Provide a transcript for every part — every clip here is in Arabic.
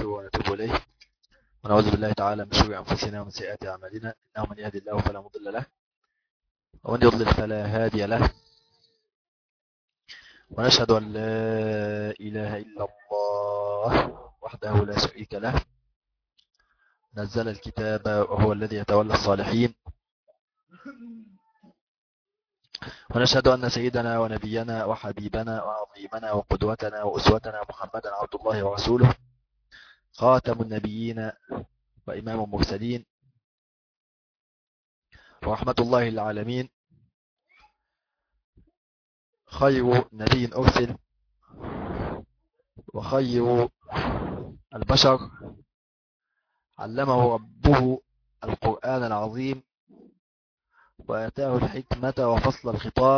ونستغفره ونتوب إليه ونعوذ بالله تعالى من شرور أنفسنا ومن سيئات أعمالنا، إنه من يهدي الله فلا مضل له ومن يضلل فلا هادي له، ونشهد أن لا إله إلا الله وحده لا شريك له نزل الكتاب وهو الذي يتولى الصالحين، ونشهد أن سيدنا ونبينا وحبيبنا وعظيمنا وقدوتنا وأسوتنا محمدا عبد الله ورسوله، خاتم النبيين وإمام المرسلين ورحمة الله للعالمين، خير نبي أرسل وخير البشر، علمه ربه القرآن العظيم وآتاه الحكمة وفصل الخطاب،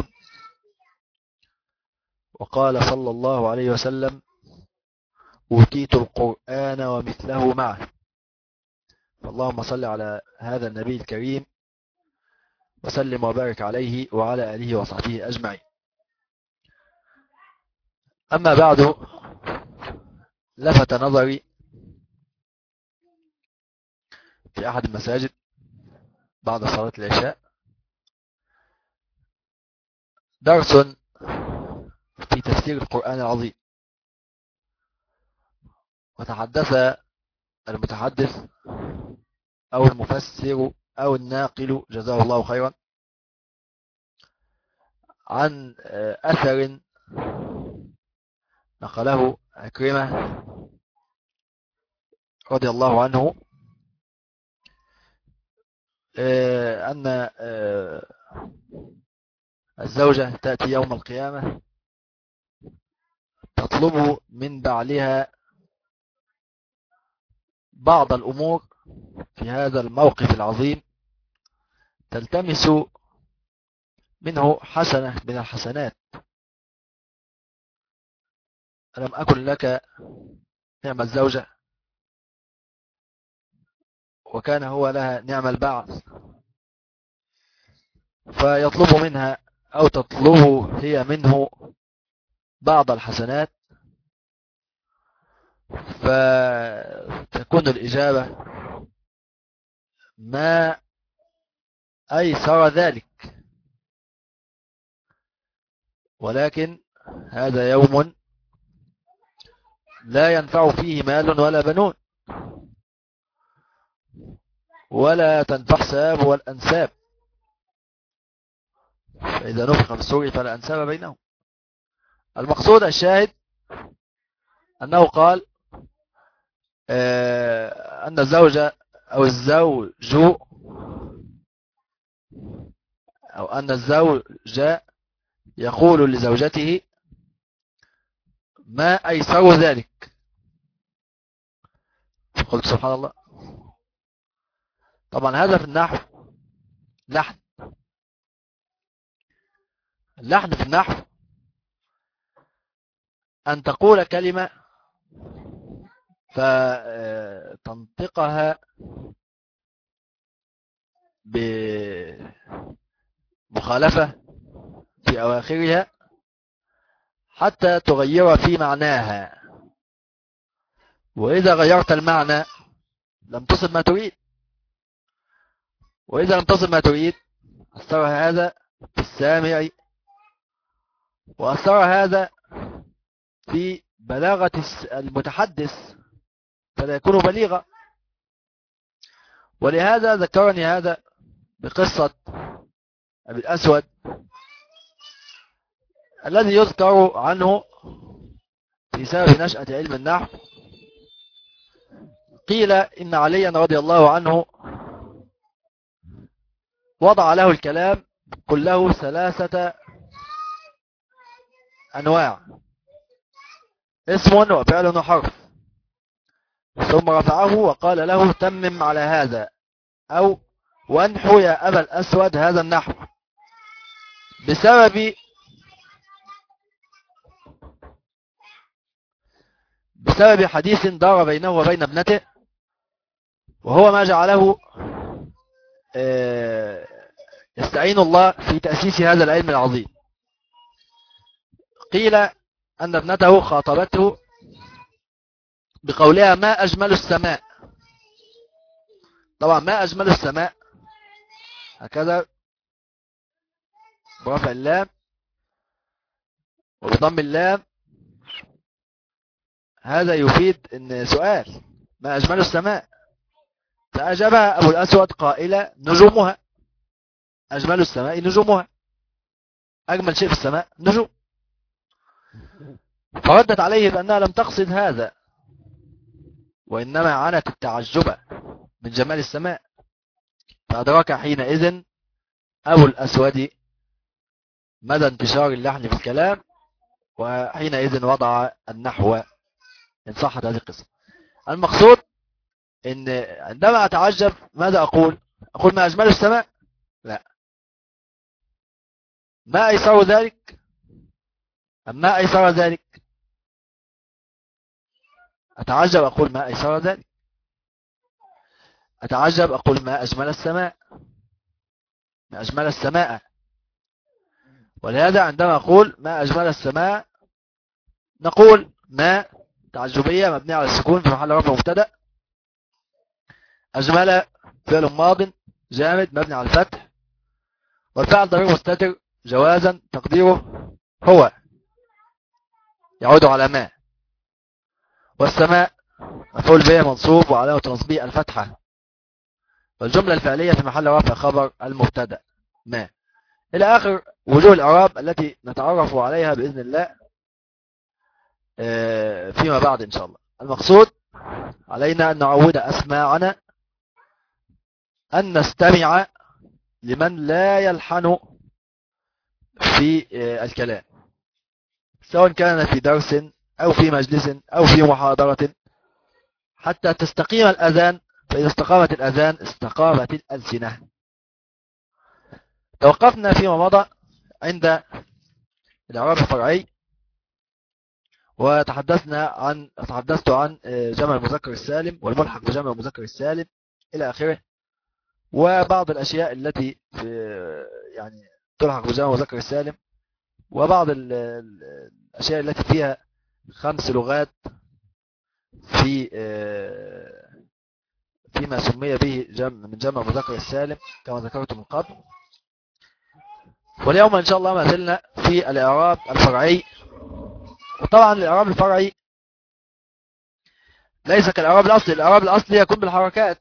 وقال صلى الله عليه وسلم: أوتيت القرآن ومثله معه. فاللهم صل على هذا النبي الكريم وسلم وبارك عليه وعلى آله وصحبه أجمعين. أما بعد، لفت نظري في أحد المساجد بعد صلاة العشاء درس في تفسير القرآن العظيم، وتحدث المتحدث أو المفسر أو الناقل جزاه الله خيرا عن أثر نقله عكرمة رضي الله عنه أن الزوجة تأتي يوم القيامة تطلب من بعلها بعض الأمور في هذا الموقف العظيم، تلتمس منه حسنة من الحسنات. ألم أكن لك نعم الزوجة وكان هو لها نعم البعث، فيطلب منها أو تطلب هي منه بعض الحسنات، فتكون الإجابة: ما أيسر ذلك، ولكن هذا يوم لا ينفع فيه مال ولا بنون ولا تنفع ساب والأنساب، فإذا نفخ في الصور فلا أنساب بينهم. المقصود الشاهد أنه قال أن الزوجة أو الزوج أو أن الزوج يقول لزوجته: ما أيسر ذلك. قلت سبحان الله. طبعا هذا في النحو لحن. اللحن في النحو أن تقول كلمة فتنطقها بمخالفة في أواخرها حتى تغير في معناها، وإذا غيرت المعنى لم تصب ما تريد، وإذا لم تصب ما تريد أثر هذا في السامع، وأثر هذا في بلاغة المتحدث فلا يكون بليغا. ولهذا ذكرني هذا بقصة أبي الأسود الذي يذكر عنه في سبب نشأة علم النحو. قيل إن عليا رضي الله عنه وضع له الكلام كله 3 أنواع: اسم وفعل وحرف، ثم رفعه وقال له: تمم على هذا، أو وانحو يا أبا الأسود هذا النحو، بسبب حديث دار بينه وبين ابنته، وهو ما جعله يستعين الله في تأسيس هذا العلم العظيم. قيل أن ابنته خاطبته بقولها ما أجمل السماء. طبعا ما أجمل السماء هكذا برفع اللام وبضم اللام، هذا يفيد ان سؤال ما أجمل السماء، فأجابها أبو الأسود قائلة نجومها. أجمل السماء نجومها، أجمل شيء في السماء نجوم. فردت عليه بأنها لم تقصد هذا، وإنما عنت التعجب من جمال السماء. فأدرك حينئذ أبو الأسود مدى انتشار اللحن في الكلام، وحينئذ وضع النحو إن صحت هذه القصة. المقصود إن عندما أتعجب ماذا أقول؟ أقول ما أجمل السماء؟ لا. ما أيسر ذلك؟ أم ما أيسر ذلك؟ أتعجب أقول ما أيسر ذلك. أتعجب أقول ما أجمل السماء، ما أجمل السماء. ولهذا عندما أقول ما أجمل السماء نقول ما تعجبية مبنية على السكون في محل رفع مبتدأ، أجمل فعل ماض جامد مبني على الفتح، والفعل ضمير مستتر جوازا تقديره هو يعود على ما، والسماء مفعول به منصوب وعلامة نصبه الفتحة، والجملة الفعلية في محل رفع خبر المبتدأ ما، إلى آخر وجوه الإعراب التي نتعرف عليها بإذن الله فيما بعد إن شاء الله. المقصود علينا أن نعود أسماعنا أن نستمع لمن لا يلحن في الكلام، سواء كان في درس أو في مجلس أو في محاضرة، حتى تستقيم الأذان. فإذا استقامت الأذان استقامت الألسنة. توقفنا فيما مضى عند الإعراب الفرعي، تحدثت عن جمع المذكر السالم والملحق بجمع المذكر السالم إلى آخره، وبعض الأشياء التي يعني تلحق بجمع المذكر السالم، وبعض الأشياء التي فيها 5 لغات فيما سمي به من جمع المذكر السالم كما ذكرت من قبل. واليوم إن شاء الله ما زلنا في الإعراب الفرعي. وطبعا الإعراب الفرعي ليس كالإعراب الأصلي. الإعراب الأصلي يكون بالحركات،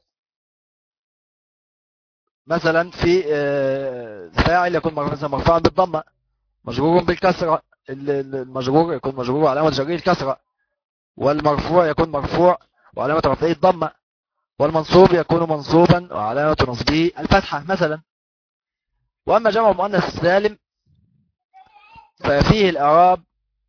مثلا في فاعل يكون مرفوعا بالضمة، مجرور بالكسرة، المجرور يكون مجرور وعلامة جره الكسرة، والمرفوع يكون مرفوع وعلامة رفعه الضمة، والمنصوب يكون منصوبا وعلامة نصبه الفتحة مثلا. وأما جمع المؤنث السالم ففيه الإعراب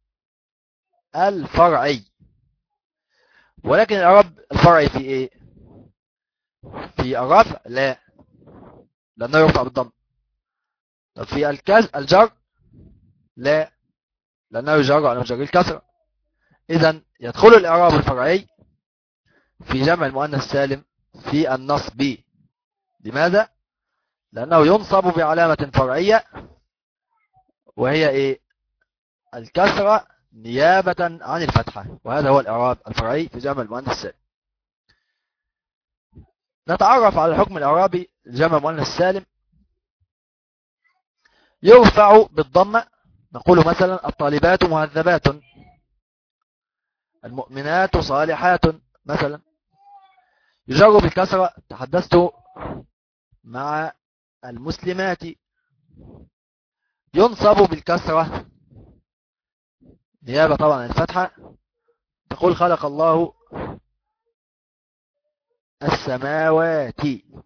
الفرعي. ولكن الإعراب الفرعي في إيه؟ في الرفع؟ لا، لأنه يرفع بالضم. طب في الجر؟ لا، لأنه يجر على جر الكسرة. إذن يدخل الإعراب الفرعي في جمع المؤنث السالم في النصب. لماذا؟ لأنه ينصب بعلامة فرعية وهي إيه؟ الكسرة نيابة عن الفتحة، وهذا هو الإعراب الفرعي في جمع المؤنث السالم. نتعرف على الحكم الإعرابي لجمع المؤنث السالم. يرفع بالضمة، نقول مثلا الطالبات مهذبات، المؤمنات صالحات مثلا. يجر بالكسرة، تحدثت مع المسلمات. ينصب بالكسرة نيابة طبعا عن الفتحة، تقول خلق الله السماوات.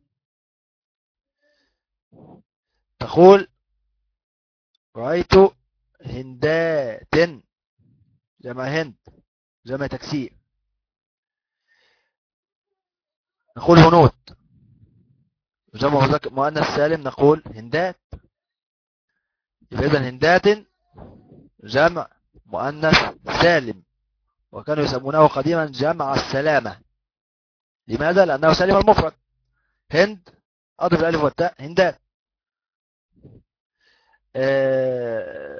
تقول رأيت هندات، جمع هند جمع تكسير. نقول هنود، جمع مؤنث سالم نقول هندات. إذا هندات جمع مؤنث سالم، وكانوا يسمونه قديما جمع السلامة. لماذا؟ لأنه سالم المفرد. هند أضف الألف والتاء هندات.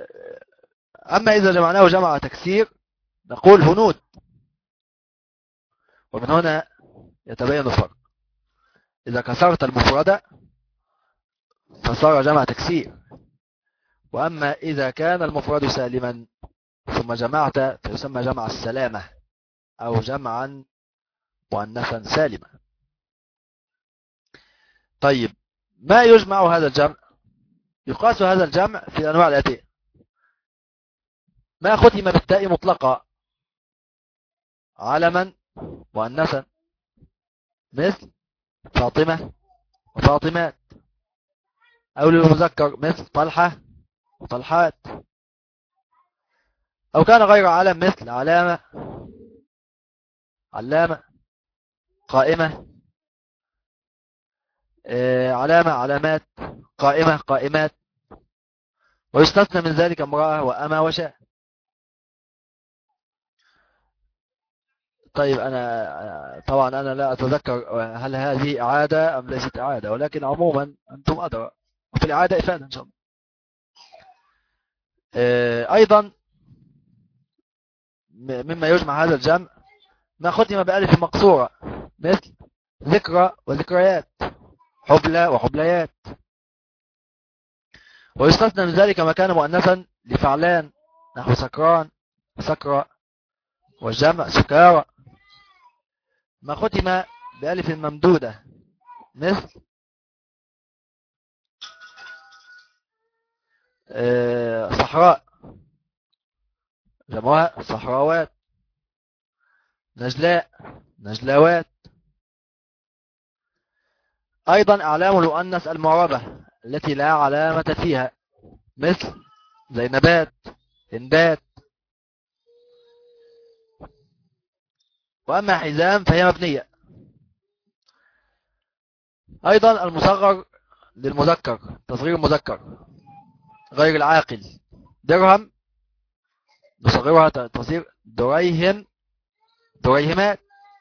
أما إذا جمعناه جمع تكسير نقول هنود. ومن هنا يتبين الفرق. إذا كسرت المفردة فصار جمع تكسير، وأما إذا كان المفرد سالما ثم جمعت فيسمى جمع السلامة أو جمعا مؤنثا سالما. طيب، ما يجمع هذا الجمع؟ يقاس هذا الجمع في الأنواع الآتية: ما ختم بالتاء مطلقة علما مؤنثا مثل فاطمة وفاطمات، أو للمذكر مثل طلحة وطلحات، أو كان غير علم مثل علامة علامة، قائمة علامة علامات، قائمة قائمات، ويستثنى من ذلك امرأة وأما وشاء. طيب، طبعا أنا لا أتذكر هل هذه إعادة أم ليست إعادة، ولكن عموما أنتم أدرى، وفي الإعادة إفادة إن شاء الله. أيضا مما يجمع هذا الجمع ما ختم بألف مقصورة مثل ذكرى وذكريات، حبلى وحبليات، ويستثنى من ذلك ما كان مؤنثا لفعلان نحو سكران سكرى، والجمع سكارى. ما ختم بألف ممدودة مثل صحراء، جمعها صحراوات، نجلاء نجلاوات. أيضا أعلام المؤنث المعربة التي لا علامة فيها مثل زينبات هندات. وأما حزام فهي مبنية. أيضا المصغر للمذكر، تصغير المذكر غير العاقل، درهم نصغرها تصغير دريهم دريهمات.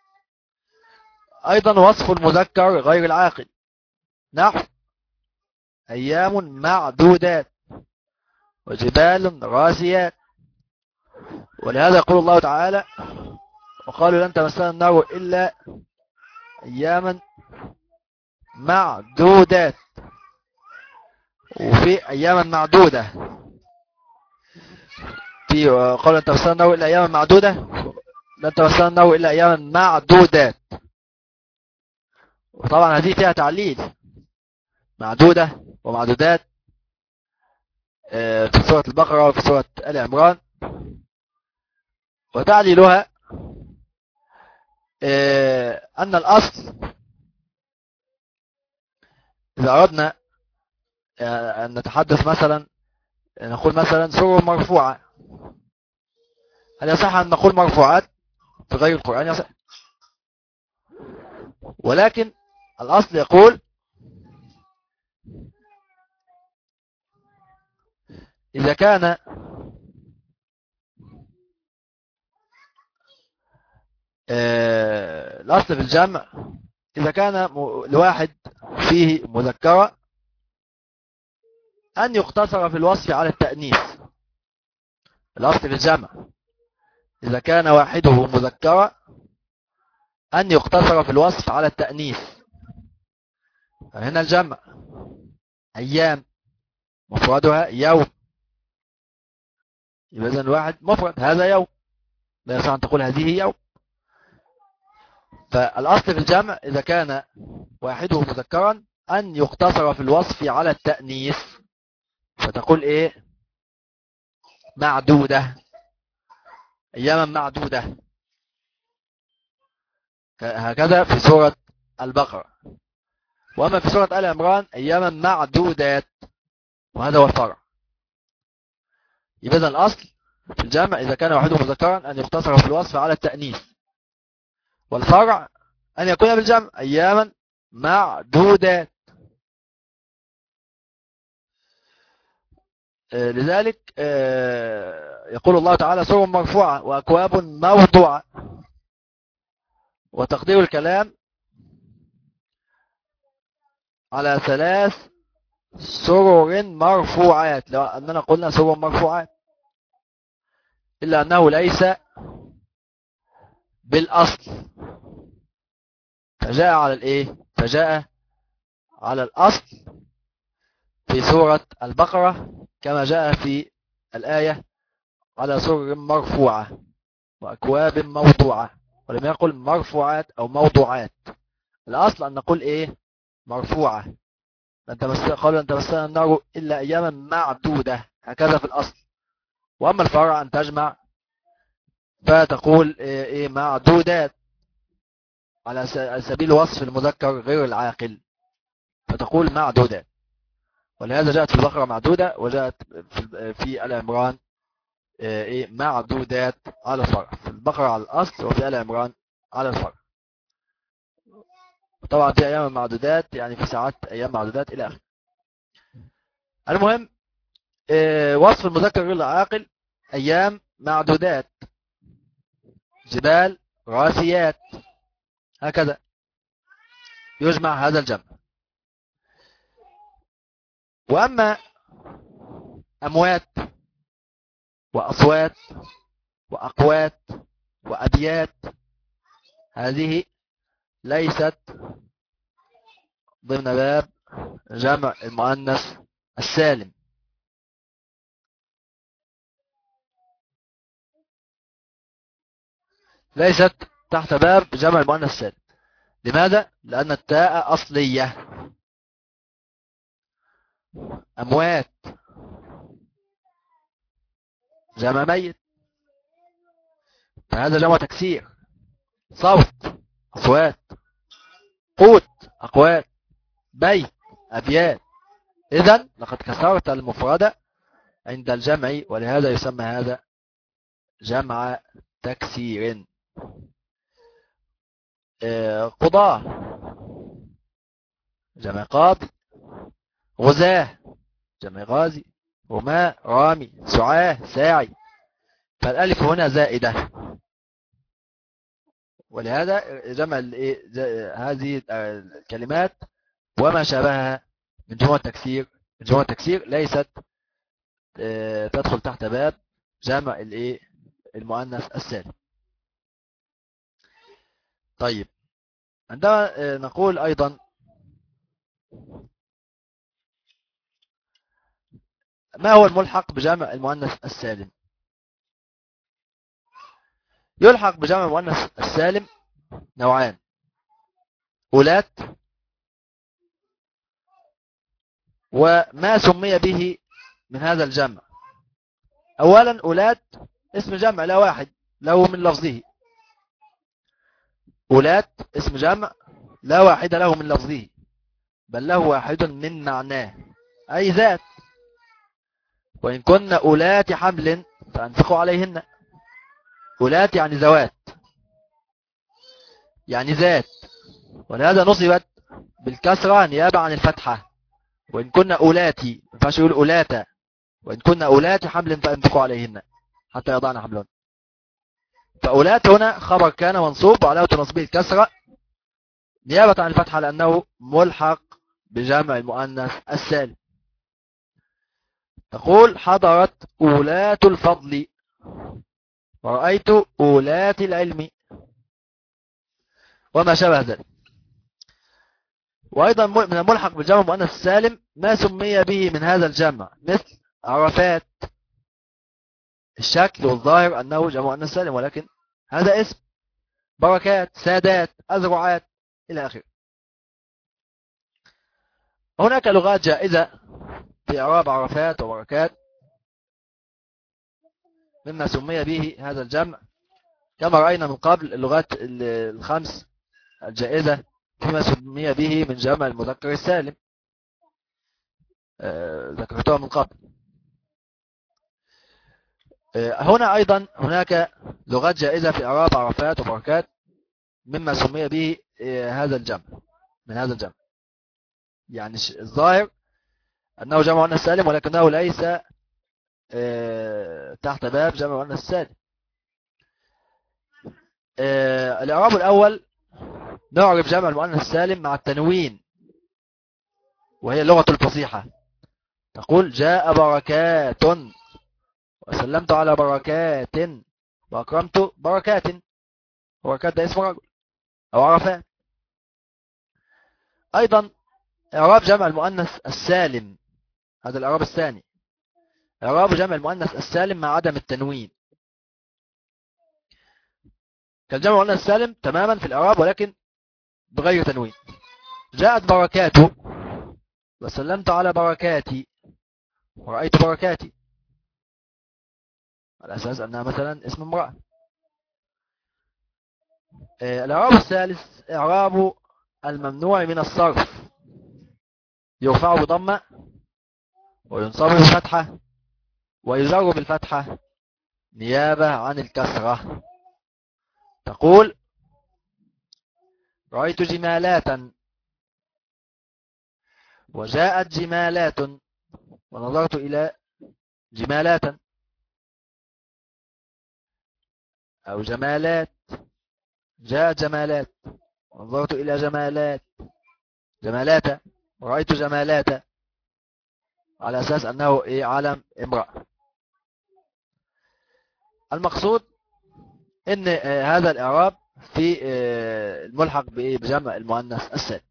أيضا وصف المذكر غير العاقل نحو أيام معدودات وجبال راسيات. ولهذا يقول الله تعالى: وقالوا لن تمسنا النار إلا أياما معدودات، وفي أياما معدودة، في قالوا لن تمسنا النار إلا أياما معدودة، لن تمسنا النار إلا أياما معدودات. وطبعا هذه فيها تعليل، معدودة ومعدودات في سورة البقرة وفي سورة آل عمران. وتعليلها أن الأصل إذا أردنا أن نتحدث مثلا، نقول مثلا سور مرفوعة، هل يصح أن نقول مرفوعات في غير القرآن؟ يصح، ولكن الأصل يقول إذا كان الأصل في الجمع إذا كان الواحد فيه مذكرة أن يقتصر في الوصف على التأنيث. الأصل في الجمع إذا كان واحده مذكرة أن يقتصر في الوصف على التأنيث. هنا الجمع أيام مفردها يوم، يبقى إذن الواحد مفرد، هذا يوم، لا يصح أن تقول هذه يوم. فالأصل في الجمع إذا كان واحده مذكرا أن يقتصر في الوصف على التأنيث، فتقول إيه؟ معدودة، أياما معدودة، هكذا في سورة البقرة. وأما في سورة آل عمران أياما معدودات، وهذا هو الفرع. يبقى الأصل في الجمع إذا كان واحده مذكرا أن يقتصر في الوصف على التأنيث، والفرع أن يكون بالجمع أياما معدودات. لذلك يقول الله تعالى: سور مرفوعة وأكواب موضوعة. وتقدير الكلام على 3 سرر مرفوعات، لو أننا قلنا سرر مرفوعات، إلا أنه ليس بالأصل، فجاء على الايه؟ فجاء على الأصل في سورة البقرة كما جاء في الآية على سرر مرفوعة وأكواب موضوعة، ولم يقل مرفوعات أو موضوعات. الأصل أن نقول إيه؟ مرفوعة. قالوا أن تمسنا النار إلا أياما معدودة، هكذا في الأصل. وأما الفرع أن تجمع فتقول إيه؟ معدودات، على سبيل وصف المذكر غير العاقل، فتقول معدودات. ولهذا جاءت في البقرة معدودة، وجاءت في آل عمران إيه؟ معدودات على الفرع. في البقرة على الأصل، وفي آل عمران على الفرع. طبعا في أيام معدودات يعني في ساعات أيام معدودات إلى آخره. المهم وصف المذكر غير العاقل أيام معدودات، جبال راسيات، هكذا يجمع هذا الجمع. وأما أموات وأصوات وأقوات وأبيات، هذه ليست ضمن باب جمع المؤنث السالم. ليست تحت باب جمع المؤنث السالم. لماذا؟ لأن التاء أصلية. أموات جمع ميت، فهذا جمع تكسير. صوت أصوات، قوت أقوات، بيت أبيات. إذن لقد كسرت المفردة عند الجمع، ولهذا يسمى هذا جمع تكسير. قضاة جمع قاضي، غزاة جمع غازي، رماة رامي، سعاة ساعي. فالألف هنا زائدة، ولهذا جمع هذه الكلمات وما شابهها من جموع التكسير. جموع التكسير ليست تدخل تحت باب جمع المؤنث السالم. طيب، عندما نقول أيضا ما هو الملحق بجمع المؤنث السالم؟ يلحق بجمع المؤنث السالم نوعان: أولات، وما سمي به من هذا الجمع. أولا أولات اسم جمع لا واحد له من لفظه. أولات اسم جمع لا واحد له من لفظه، بل له واحد من معناه، أي ذات. وإن كن أولات حمل فأنفقوا عليهن. أولات يعني ذوات، يعني ذات، ولهذا نصبت بالكسرة نيابة عن الفتحة. وإن كن أولاتي، ما ينفعش يقول أولاتا. وإن كن أولات حمل فأنفقوا عليهن حتى يضعن حملهن. فأولات هنا خبر كان منصوب وعلامة نصبه الكسرة نيابة عن الفتحة، لأنه ملحق بجمع المؤنث السالم. تقول حضرت أولات الفضل، ورأيت أولات العلم، وما شابه ذلك. وأيضا من الملحق بالجمع المؤنث السالم ما سمي به من هذا الجمع، مثل عرفات. الشكل والظاهر أنه جمع مؤنث سالم، ولكن هذا اسم. بركات، سادات، أذرعات، إلى آخره. هناك لغات جائزة في إعراب عرفات وبركات مما سمي به هذا الجمع، كما رأينا من قبل اللغات الخمس الجائزة فيما سمي به من جمع المذكر السالم، ذكرتها من قبل. هنا أيضا هناك لغات جائزة في إعراب عرفات وبركات مما سمي به هذا الجمع، من هذا الجمع. يعني الظاهر أنه جمع مؤنث سالم، ولكنه ليس تحت باب جمع مؤنث سالم. الإعراب الأول نعرف جمع المؤنث السالم مع التنوين، وهي اللغة الفصيحة. تقول جاء بركات، وسلمت على بركات، وأكرمت بركات. بركات ده اسم رجل، أو عرفات. أيضا إعراب جمع المؤنث السالم، هذا الإعراب الثاني، إعراب جمع المؤنث السالم مع عدم التنوين. كالجمع المؤنث السالم تماما في الإعراب ولكن بغير تنوين. جاءت بركاته وسلمت على بركاتي ورأيت بركاتي، على أساس أنها مثلا اسم امرأة. الإعراب الثالث إعراب الممنوع من الصرف، يرفع بضمة وينصب بفتحة ويجر بالفتحة نيابة عن الكسرة. تقول رأيت جمالاتا وجاءت جمالات ونظرت إلى جمالاتا، أو جمالات، جاءت جمالات ونظرت إلى جمالات ورأيت جمالات، على أساس أنه علم امرأة. المقصود أن هذا الإعراب في الملحق بجمع المؤنث السالم.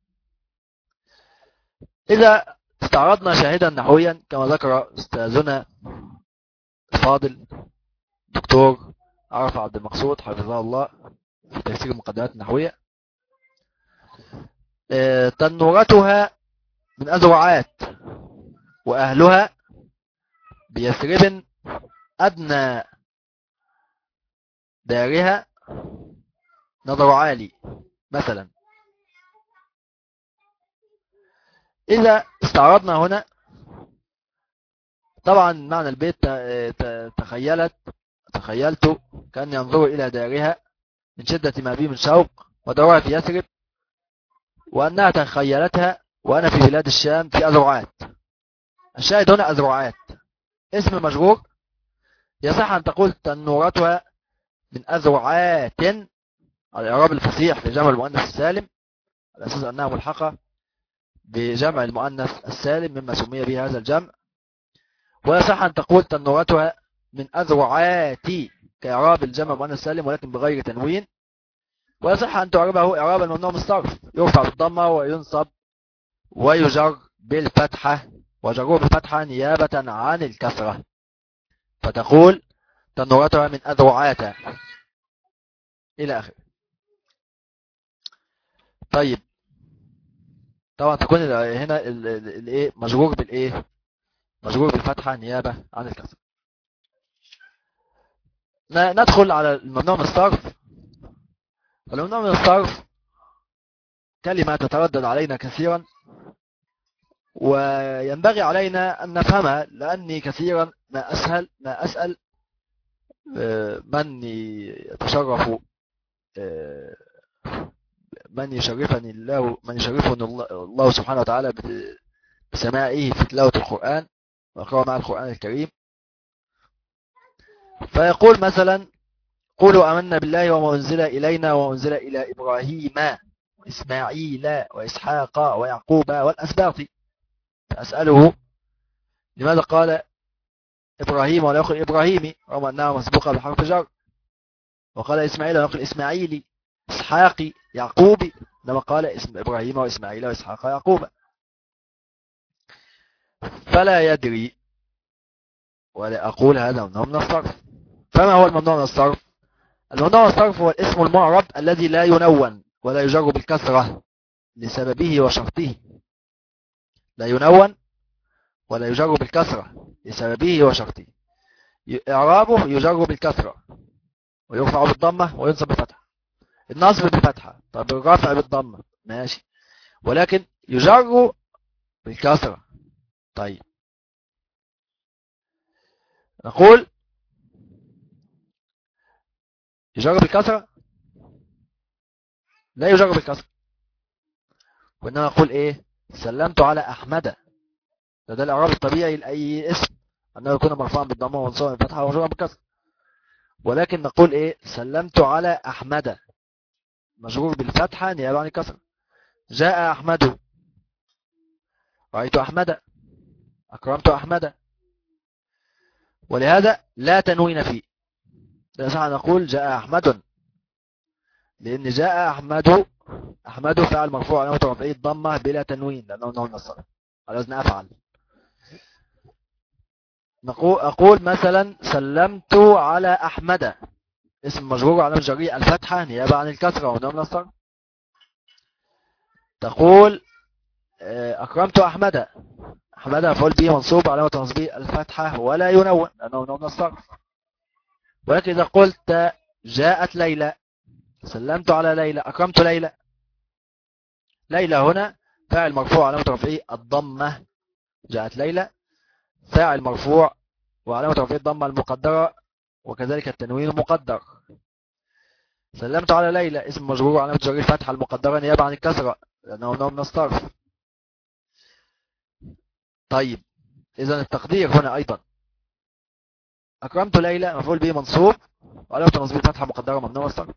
إذا استعرضنا شاهدا نحويا كما ذكر أستاذنا الفاضل دكتور عرفة عبد المقصود حفظه الله في تفسير المقدمات النحوية، تنورتها من أذرعات وأهلها بيثرب أدنى دارها نظر عالي مثلا. إذا استعرضنا هنا طبعا معنى البيت تخيلت كأن ينظر إلى دارها من شدة ما بي من شوق ودورها في يثرب، وأنها تخيلتها وأنا في بلاد الشام في أذرعات. الشاهد هنا أذرعات اسم مجرور، يصح أن تقول تنورتها من أذرعات على الإعراب الفصيح في جمع المؤنث السالم، على أساس أنها ملحقة بجمع المؤنث السالم مما سمي به هذا الجمع. ويصح أن تقول تنورتها من أذرعات كإعراب الجمع المؤنث السالم ولكن بغير تنوين. ويصح أن تعربه إعرابا ممنوع من الصرف، يرفع بالضمة وينصب ويجر بالفتحة، وجره بالفتحة نيابة عن الكسرة، فتقول تنورتها من أذرعات إلى آخره. طيب طبعا تكون هنا مجرور بالإيه؟ مجرور بالفتحة نيابة عن الكسرة. ندخل على الممنوع من الصرف. الممنوع من الصرف كلمة تتردد علينا كثيرا وينبغي علينا أن نفهمها، لأني كثيرا ما أسأل من يتشرف من يشرفني الله سبحانه وتعالى بسماعه في تلاوة القرآن وقراءة مع القرآن الكريم، فيقول مثلا قولوا آمنا بالله وما أنزل إلينا وما أنزل إلى إبراهيم وإسماعيل وإسحاق ويعقوب والأسباط، فأسأله لماذا قال إبراهيم ولا يقول إبراهيمي رغم أنها مسبوقة بحرف جر، وقال إسماعيل ولا يقول إسماعيلي، إسحاقي، يعقوبي، لما قال اسم إبراهيم وإسماعيل وإسحاق ويعقوب. فلا يدري ولا أقول هذا ممنوع من الصرف. فما هو الممنوع من الصرف؟ الممنوع من الصرف هو الاسم المعرب الذي لا ينون ولا يجر بالكسرة لسببه وشرطه، لا ينون ولا يجر بالكسرة لسببه وشرطه. إعرابه يجر بالكسرة ويرفع بالضمة وينصب بالفتحة. النصب بالفتحة، طب الرفع بالضمة ماشي، ولكن يجر بالكسرة. طيب نقول يجر بالكسرة؟ لا يجر بالكسرة، وإنما نقول إيه؟ سلمت على أحمد، ده الإعراب الطبيعي لأي اسم أنه يكون مرفوعا بالضمة ومنصوبا بالفتحة ومجرورا بالكسرة. ولكن نقول إيه؟ سلمت على أحمد مجرور بالفتحة نيابة عن الكسرة. جاء أحمد، رأيت أحمد، أكرمت أحمد، ولهذا لا تنوين فيه. لا يصح أن نقول جاء أحمد، لأن جاء أحمد أحمده فعل مرفوع علامة رفعه الضمة بلا تنوين لأنه نوع من الصرف على وزن أفعل. أقول مثلا سلمت على أحمد، اسم مجرور علامة جريء الفتحة نيابة عن الكسرة ونوع من الصرف. تقول أكرمت أحمد، أحمد مفعول به منصوب علامة نصبه الفتحة ولا ينون لأنه نوع من الصرف. ولكن إذا قلت جاءت ليلى، سلمت على ليلى، أكرمت ليلى، ليلى هنا فاعل مرفوع علامة رفعه الضمة، جاءت ليلى فاعل مرفوع وعلامة رفعه الضمة المقدرة وكذلك التنوين المقدر. سلمت على ليلى اسم مجرور علامة جر الفتحة المقدرة نيابة عن الكسرة لأنه نوع من الصرف. طيب إذا التقدير هنا أيضا أكرمت ليلى مفعول به منصوب وعلامة نصبه الفتحة مقدرة ممنوع الصرف.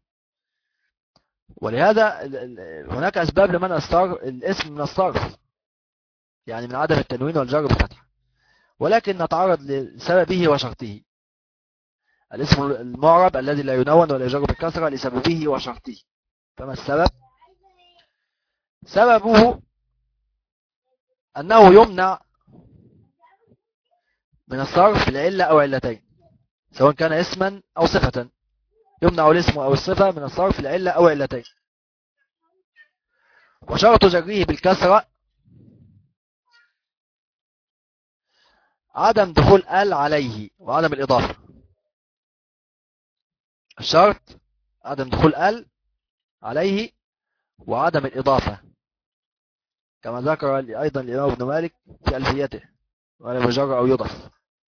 ولهذا هناك أسباب لمنع الاسم من الصرف، يعني من عدم التنوين والجر بالفتحة، ولكن نتعرض لسببه وشرطه. الاسم المعرب الذي لا ينون ولا يجر بالكسرة لسببه وشرطه. فما السبب؟ سببه أنه يمنع من الصرف لعلة أو علتين، سواء كان اسما أو صفة. يمنع الاسم أو الصفة من الصرف لعلة أو علتين. وشرط جره بالكسرة عدم دخول ال عليه وعدم الإضافة. الشرط عدم دخول ال عليه وعدم الإضافة، كما ذكر أيضا الإمام ابن مالك في ألفيته، ولا يجر أو يضف.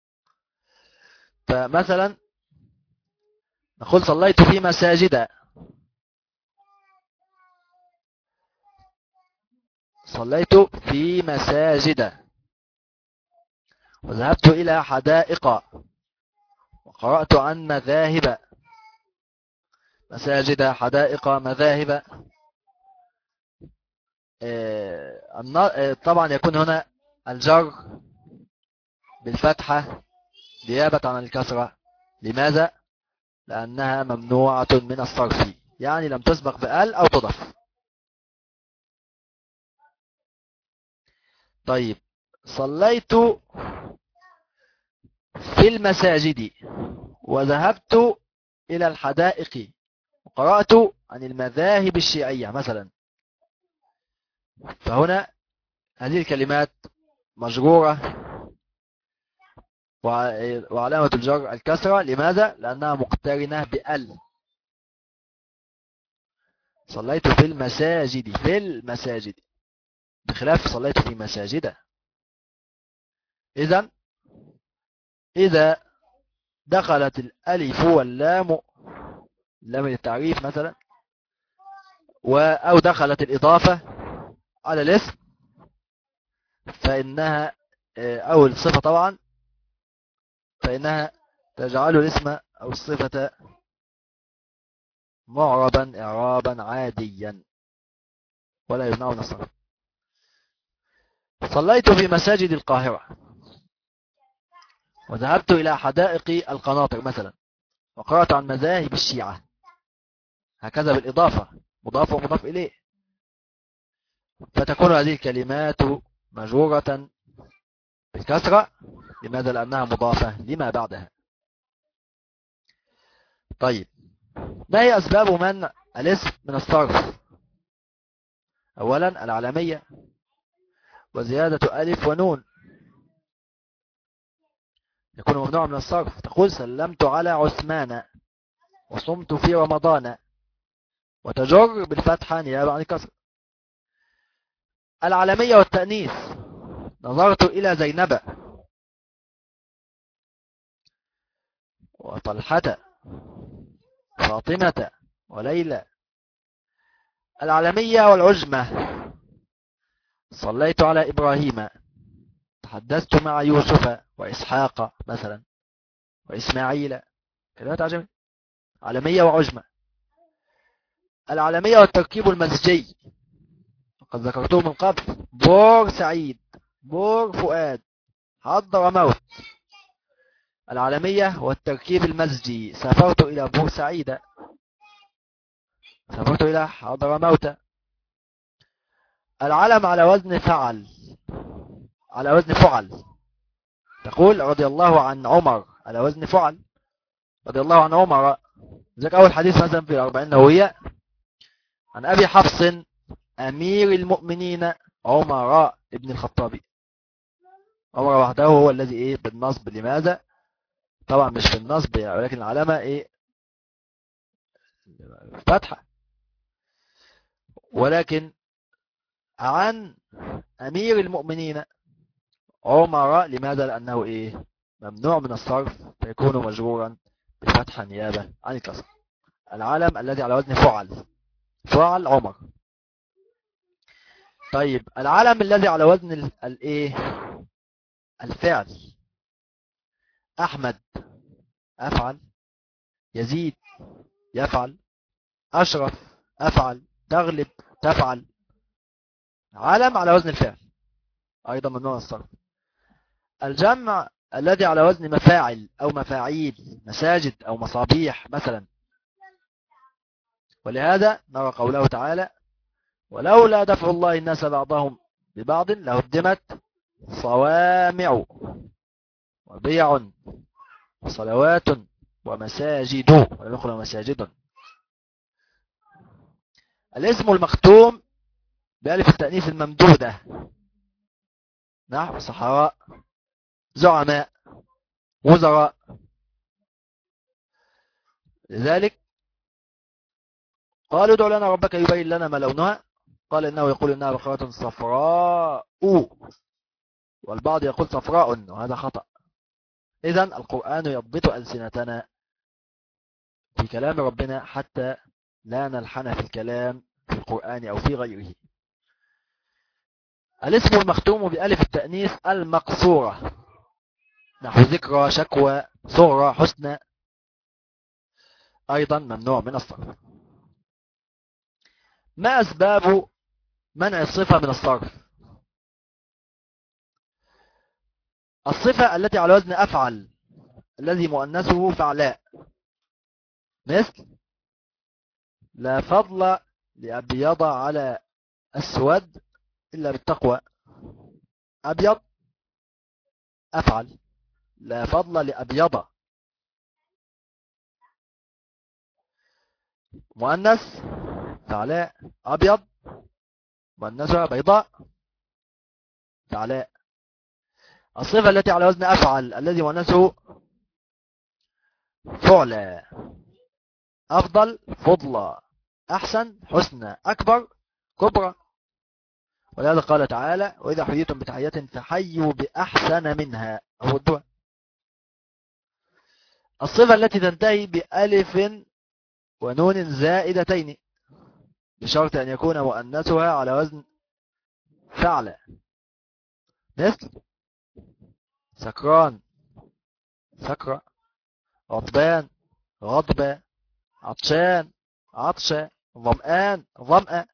فمثلا نقول صليت في مساجد، صليت في مساجد، وذهبت إلى حدائق، وقرأت عن مذاهب. مساجد، حدائق، مذاهب. طبعا يكون هنا الجر بالفتحة نيابة عن الكسرة. لماذا؟ لأنها ممنوعة من الصرف، يعني لم تسبق بال أو تضف. طيب صليت في المساجد وذهبت إلى الحدائق وقرأت عن المذاهب الشيعية مثلا، فهنا هذه الكلمات مجرورة وعلامة الجر الكسرة. لماذا؟ لأنها مقترنة بال. صليت في المساجد، في المساجد، بخلاف صليت في مساجد. إذا دخلت الألف واللام، لام التعريف مثلا، أو دخلت الإضافة على الاسم، فإنها أو الصفة طبعا، فإنها تجعل الاسم أو الصفة معربا إعرابا عاديا ولا يمنع من الصرف. صليت في مساجد القاهرة وذهبت إلى حدائق القناطر مثلا وقرأت عن مذاهب الشيعة، هكذا بالإضافة، مضاف ومضاف إليه، فتكون هذه الكلمات مجرورة بالكسرة. لماذا؟ لأنها مضافة لما بعدها. طيب ما هي أسباب منع الاسم من الصرف؟ أولا العلمية وزيادة ألف ونون، يكون ممنوع من الصرف. تقول سلمت على عثمان وصمت في رمضان، وتجر بالفتحة نيابة عن الكسر. العلمية والتأنيث، نظرت إلى زينب وطلحة فاطمة وليلى. العلمية والعجمة، صليت على إبراهيم، تحدثت مع يوسف وإسحاق مثلا وإسماعيل، كلمات عجمية، علمية وعجمة. العلمية والتركيب المزجي، قد ذكرته من قبل، بور سعيد، بور فؤاد، حضر موت. العلمية والتركيب المزجي، سافرت إلى بور سعيد، سافرت إلى حضر موت. العلم على وزن فعل، على وزن فعل. تقول رضي الله عن عمر على وزن فعل، رضي الله عن عمر. ذلك أول حديث مثلا في الأربعين نووية عن أبي حفص أمير المؤمنين عمر ابن الخطاب. عمر وحده هو الذي إيه بالنصب. لماذا؟ طبعا مش في النصب ولكن العلامة إيه فتحة. ولكن عن أمير المؤمنين عمر. لماذا؟ لأنه إيه ممنوع من الصرف فيكون مجرورا بفتحة نيابة عن الكسر. العلم الذي على وزن فعل، فعل عمر. طيب العلم الذي على وزن الايه الفعل، أحمد أفعل، يزيد يفعل، أشرف أفعل، تغلب تفعل. علم على وزن الفعل أيضا ممنوع الصرف. الجمع الذي على وزن مفاعل أو مفاعيل، مساجد أو مصابيح مثلا. ولهذا نرى قوله تعالى ولولا دفع الله الناس بعضهم ببعض لهدمت صوامع وبيع وصلوات ومساجد، ولم يقل مساجد. الاسم المختوم بألف التأنيث الممدودة نحو صحراء، زعماء، وزراء. لذلك قالوا ادع لنا ربك يبين لنا ما لونها، قال إنه يقول إنها بقرة صفراء، والبعض يقول صفراء، وهذا خطأ. إذن القرآن يضبط ألسنتنا في كلام ربنا حتى لا نلحن في الكلام في القرآن أو في غيره. الاسم المختوم بألف التأنيث المقصورة نحو ذكرى، شكوى، صغرى، حسنى، أيضا ممنوع من الصرف. ما أسباب منع الصفة من الصرف؟ الصفة التي على وزن أفعل الذي مؤنثه فعلاء، مثل لا فضل لأبيض على أسود إلا بالتقوى. أبيض أفعل، لا فضل لأبيض. مؤنث فعلاء، أبيض مؤنثها بيضاء فعلاء. الصفة التي على وزن أفعل الذي مؤنثه فعلا، أفضل، فضلى، أحسن، حسنى، أكبر، كبرى. ولهذا قال تعالى وإذا حييتم بتحية فحيوا بأحسن منها، هو الدعاء. الصفة التي تنتهي بألف ونون زائدتين بشرط أن يكون مؤنثها على وزن فعل، مثل سكران، سكرة، غضبان، غضبة، عطشان، عطشة، ظمآن، ظمأ.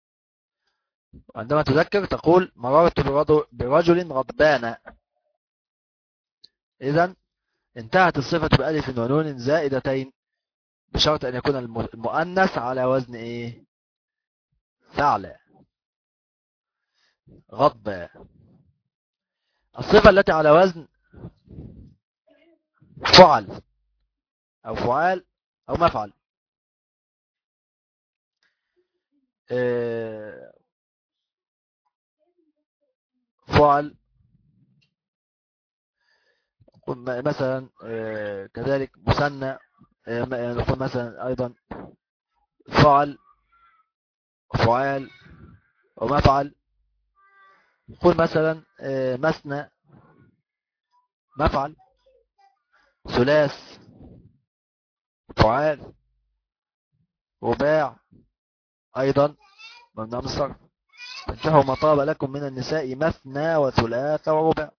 عندما تذكر تقول مررت برجل غضبان. إذن انتهت الصفة بألف ونون زائدتين بشرط أن يكون المؤنث على وزن إيه؟ فعل، غضب. الصفة التي على وزن فعل أو فعال أو مفعل، فعل مثلا، كذلك مثنى، نقول مثلا أيضا فعل، فعال ومفعل. نقول مثلا مثنى، مفعل، ثلاث، فعال، رباع، أيضا ممنوع من الصرف. فانكحوا ما طاب لكم من النساء مثنى وثلاث ورباع.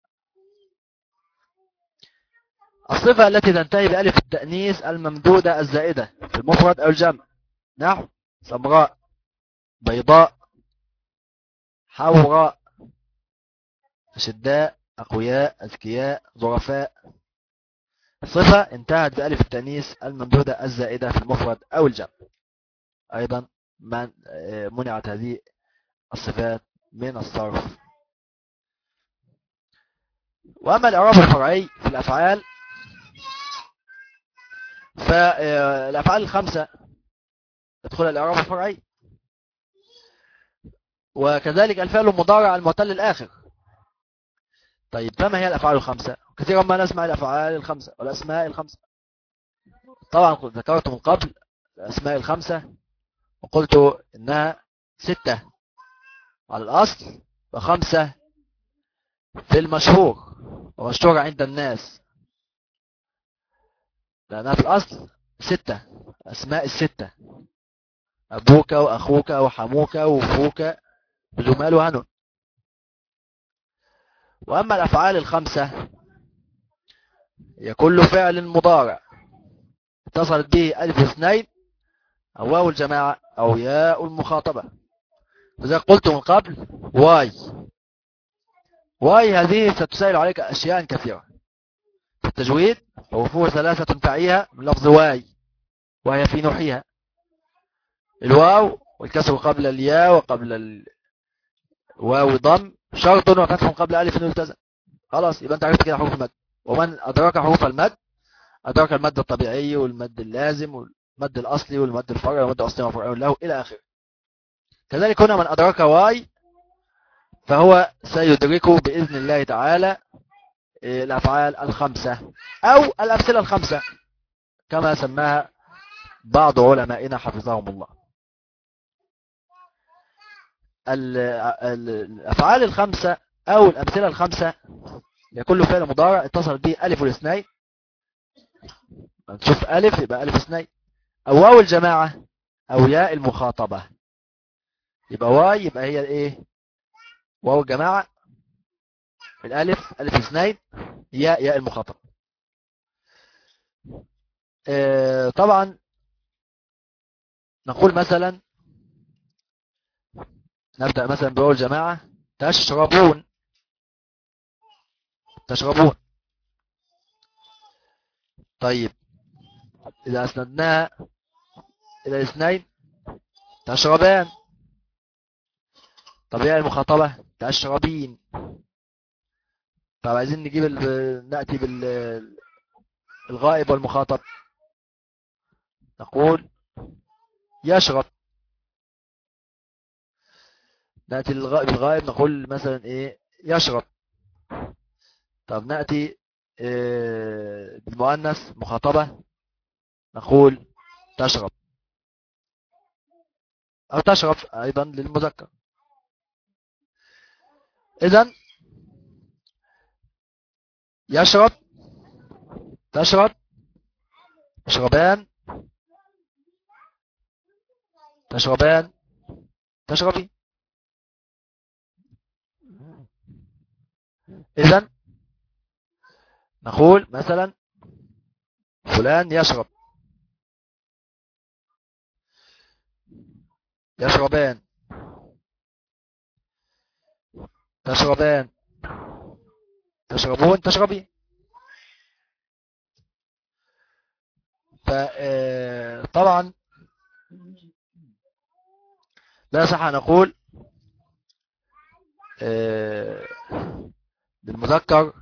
الصفة التي تنتهي بألف التأنيث الممدودة الزائدة في المفرد أو الجمع نحو سمراء، بيضاء، حوراء، أشداء، أقوياء، أذكياء، ظرفاء. صفة انتهت بألف التأنيث الممدودة الزائدة في المفرد أو الجمع أيضا منعت هذه الصفات من الصرف. وأما الإعراب الفرعي في الأفعال، فالأفعال الخمسة تدخل الإعراب الفرعي، وكذلك الفعل المضارع المعتل الآخر. طيب فما هي الأفعال الخمسة؟ كثيرا ما نسمع الأفعال الخمسة والأسماء الخمسة. طبعا ذكرت من قبل الأسماء الخمسة وقلت إنها 6 على الأصل و5 في المشهور ومشهور عند الناس، لأنها في الأصل 6 أسماء 6: أبوك وأخوك وحموك وفوك بجمال وهنون. وأما الأفعال الخمسة هي كل فعل مضارع اتصلت به ألف اثنين أو واو الجماعة أو ياء المخاطبة. وزي قلت من قبل واي هذه ستسهل عليك أشياء كثيرة في التجويد. حروفه 3 تعيها من لفظ واي، وهي في نوحيها الواو والكسر قبل الياء وقبل الواو ضم شرط وفتح قبل ألف يلتزم. خلاص يبقى أنت عرفت كده حروف المد. ومن أدرك حروف المد أدرك المد الطبيعي والمد اللازم والمد الأصلي والمد الفرعي والمد الأصلي والفرعي له إلى آخره. كذلك هنا من أدرك واي فهو سيدركه بإذن الله تعالى الأفعال الخمسة أو الأمثلة الخمسة كما سماها بعض علمائنا حفظهم الله. الأفعال الخمسة أو الأمثلة الخمسة كل فعل مضارع اتصل به ألف الاثنين. نشوف ألف يبقى ألف اثنين، أو واو الجماعة أو ياء المخاطبة. يبقى واي يبقى هي الايه؟ واو الجماعة، الألف ألف اثنين، ياء المخاطبة. طبعا نقول مثلا نبدأ مثلا بواو الجماعة تشربون. طيب إذا أسندناها إلى الاثنين تشربان. طب ياء المخاطبة تشربين. طب عايزين نجيب نأتي بالغائب والمخاطب، نقول يشرب. نأتي بالغائب نقول مثلا ايه؟ يشرب. طب نأتي بالمؤنث مخاطبة نقول تشرب، او تشرب ايضا للمذكر. اذن يشرب، تشرب، يشربان، تشربان، تشربي. اذن نقول مثلا فلان يشرب، يشربان، تشربان، تشربون، تشربي. فطبعا لا صح نقول للمذكر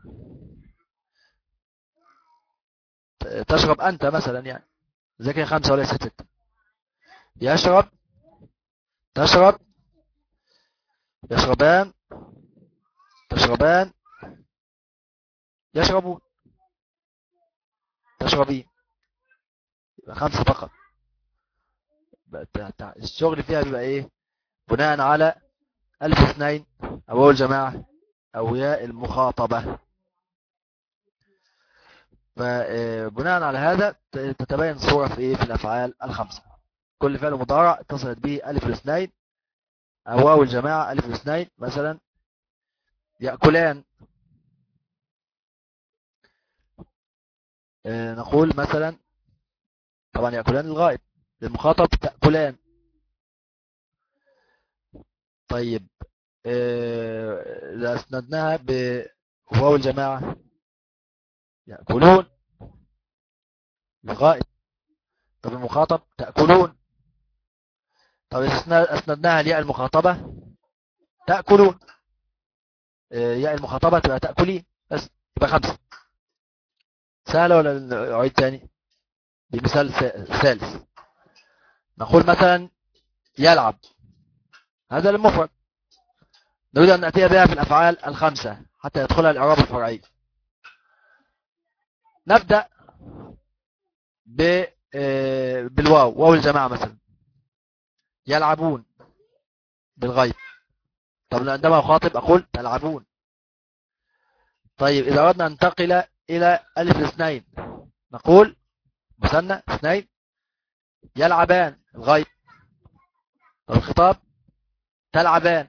تشرب أنت مثلا، يعني زي كده 5 ولا 6. يشرب، تشرب، يشربان، تشربان، يشربون، تشربين. 5 فقط. الشغل فيها بيبقى ايه؟ بناء على ألف اثنين أو واو الجماعة أو ياء المخاطبة. فبناء على هذا تتبين صورة في ايه؟ في الأفعال الخمسة. كل فعل مضارع اتصلت به ألف الاثنين أو واو الجماعة ألف الاثنين. مثلا يأكلان، نقول مثلا طبعا يأكلان الغائب، للمخاطب تأكلان. طيب إذا أسندناها بواو الجماعة يأكلون الغائب. طب المخاطب تأكلون. طب إذا أسندناها لياء المخاطبة تأكلون، ياء المخاطبة تبقى تأكلين، بس يبقى 5. سهلة ولا أعيد تاني بمثال ثالث؟ نقول مثلا يلعب، هذا المفرد، نريد أن نأتي بها في الأفعال ال5 حتى يدخلها الإعراب الفرعي. نبدأ بالواو، واو الجماعة مثلا، يلعبون بالغيب. طب عندما أخاطب أقول تلعبون. طيب إذا أردنا أن ننتقل إلى ألف الاثنين نقول مثنى اثنين، يلعبان الغيب. طب الخطاب تلعبان.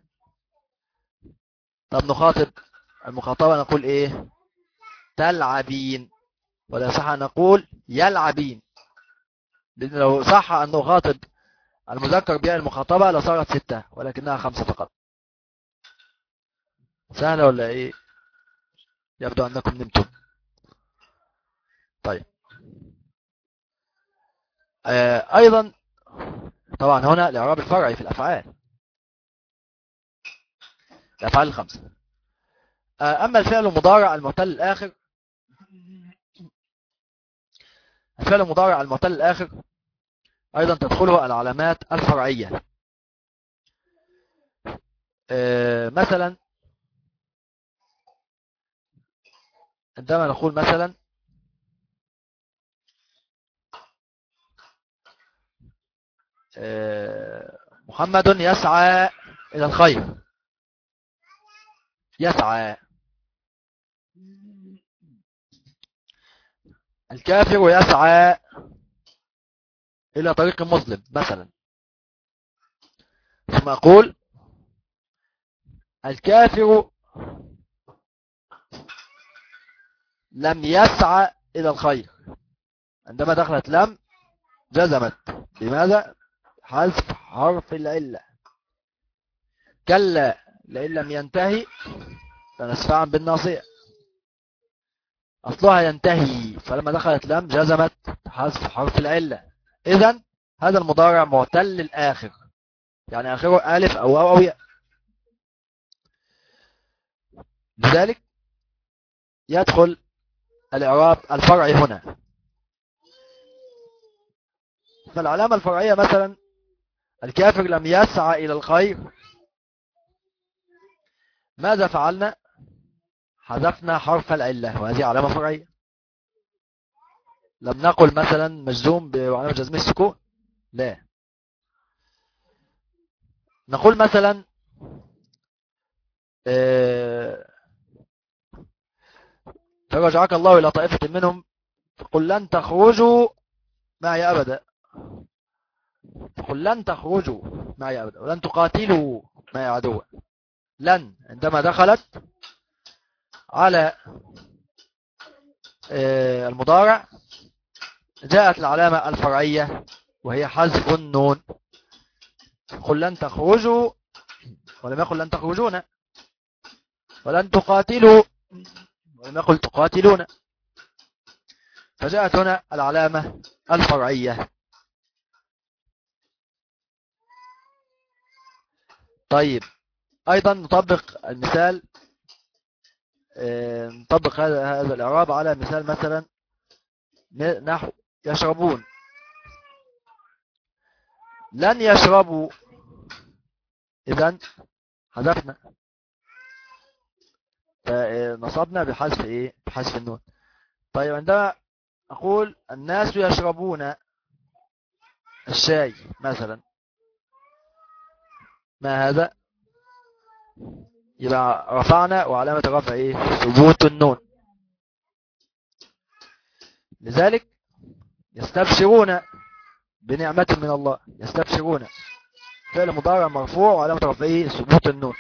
طب نخاطب المخاطبة نقول إيه؟ تلعبين. ولا صح أن نقول يلعبين، لأن لو صح أن نخاطب المذكر بها المخاطبة لصارت 6 ولكنها 5 فقط. سهلة ولا إيه؟ يبدو أنكم نمتم. طيب أيضا طبعا هنا الإعراب الفرعي في الأفعال ال5. أما الفعل المضارع المعتل الآخر، الفعل المضارع المعتل الآخر أيضا تدخله العلامات الفرعية. مثلا عندما نقول مثلا محمد يسعى إلى الخير، يسعى. الكافر يسعى إلى طريق مظلم مثلا. ثم أقول الكافر لم يسعى إلى الخير. عندما دخلت لم جزمت، لماذا؟ حذف حرف العلة. كلا لئن لم ينتهي لنسفعا بالناصية، أصلها ينتهي، فلما دخلت لم جزمت حذف حرف العلة. إذن هذا المضارع معتل الآخر، يعني آخره ألف أو واو أو ياء. لذلك يدخل الإعراب الفرعي هنا. فالعلامة الفرعية مثلا الكافر لم يسعى إلى الخير، ماذا فعلنا؟ حذفنا حرف العلة، وهذه علامة فرعية. لم نقل مثلا مجزوم وعلامة جزمه السكون، لا. نقول مثلا فرجعك الله إلى طائفة منهم فقل لن تخرجوا معي أبدا، فقل لن تخرجوا معي أبدا، ولن تقاتلوا معي عدوا. لن عندما دخلت على المضارع جاءت العلامة الفرعية وهي حذف النون. قل لن تخرجوا، ولم يقل لن تخرجون، ولن تقاتلوا ولم يقل تقاتلون، فجاءت هنا العلامة الفرعية. طيب أيضا نطبق المثال، نطبق هذا الإعراب على مثال مثلا نحو يشربون. لن يشربوا، إذن حذفنا، فنصبنا بحذف إيه؟ بحذف النون. طيب عندما أقول الناس يشربون الشاي مثلا، ما هذا؟ يبقى رفعنا، وعلامة الرفع إيه؟ ثبوت النون. لذلك يستبشرون بنعمة من الله، يستبشرون فعل مضارع مرفوع وعلامة رفعه ثبوت النون.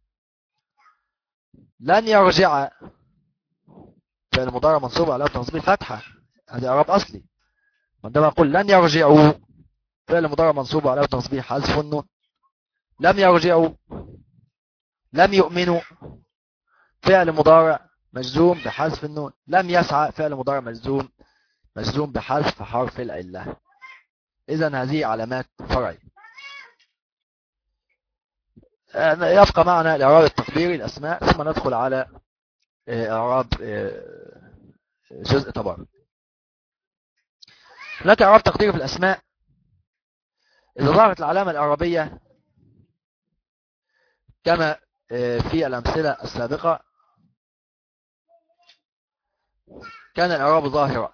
لن يرجع فعل مضارع منصوب وعلامة نصبه فتحة، هذا إعراب أصلي. عندما أقول لن يرجعوا فعل مضارع منصوب وعلامة نصبه حذف النون. لم يرجعوا. لم يؤمنوا فعل مضارع مجزوم بحذف النون. لم يسعى فعل مضارع مجزوم بحذف حرف العلة. إذن هذه علامات فرعية. يبقى معنا الإعراب التقديري الأسماء، ثم ندخل على إعراب جزء تبارك. هناك إعراب تقديري في الأسماء إذا ظهرت العلامة الإعرابية كما في الأمثلة السابقة كان الإعراب ظاهرا،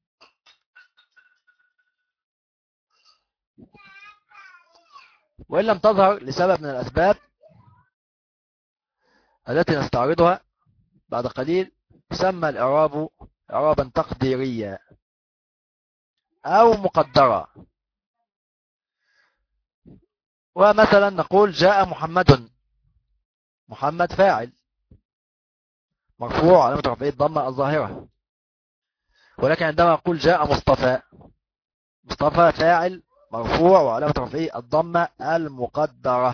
وإن لم تظهر لسبب من الأسباب التي نستعرضها بعد قليل يسمى الإعراب إعرابا تقديريا أو مقدرا. ومثلا نقول جاء محمد، محمد فاعل مرفوع علامة رفعه الضمة الظاهرة. ولكن عندما أقول جاء مصطفى، مصطفى فاعل مرفوع وعلامة رفعه الضمة المقدرة.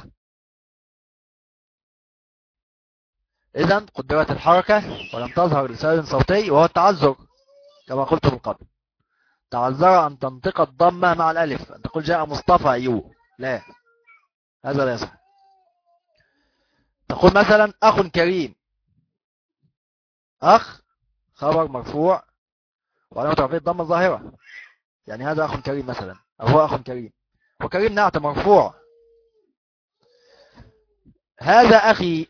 إذن قدرت الحركة ولم تظهر لسبب صوتي وهو التعذر، كما قلت من قبل. تعذر أن تنطق الضمة مع الألف، أن تقول جاء مصطفى أيوه، لا، هذا لا يصح. تقول مثلا أخ كريم، أخ خبر مرفوع وعلامة رفعه الضمة الظاهرة، يعني هذا أخ كريم مثلا، أو هو أخ كريم، وكريم نعت مرفوع. هذا أخي،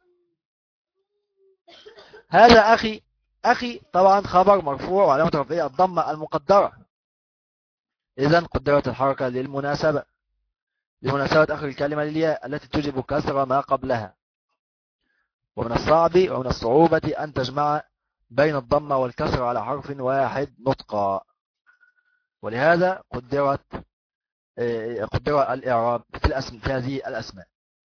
هذا أخي، أخي طبعا خبر مرفوع وعلامة رفعه الضمة المقدرة. إذن قدرت الحركة للمناسبة، لمناسبة آخر الكلمة للياء التي توجب كسر ما قبلها. ومن الصعب ومن الصعوبة أن تجمع بين الضمة والكسر على حرف واحد نطقا، ولهذا قدر الإعراب في هذه الأسماء.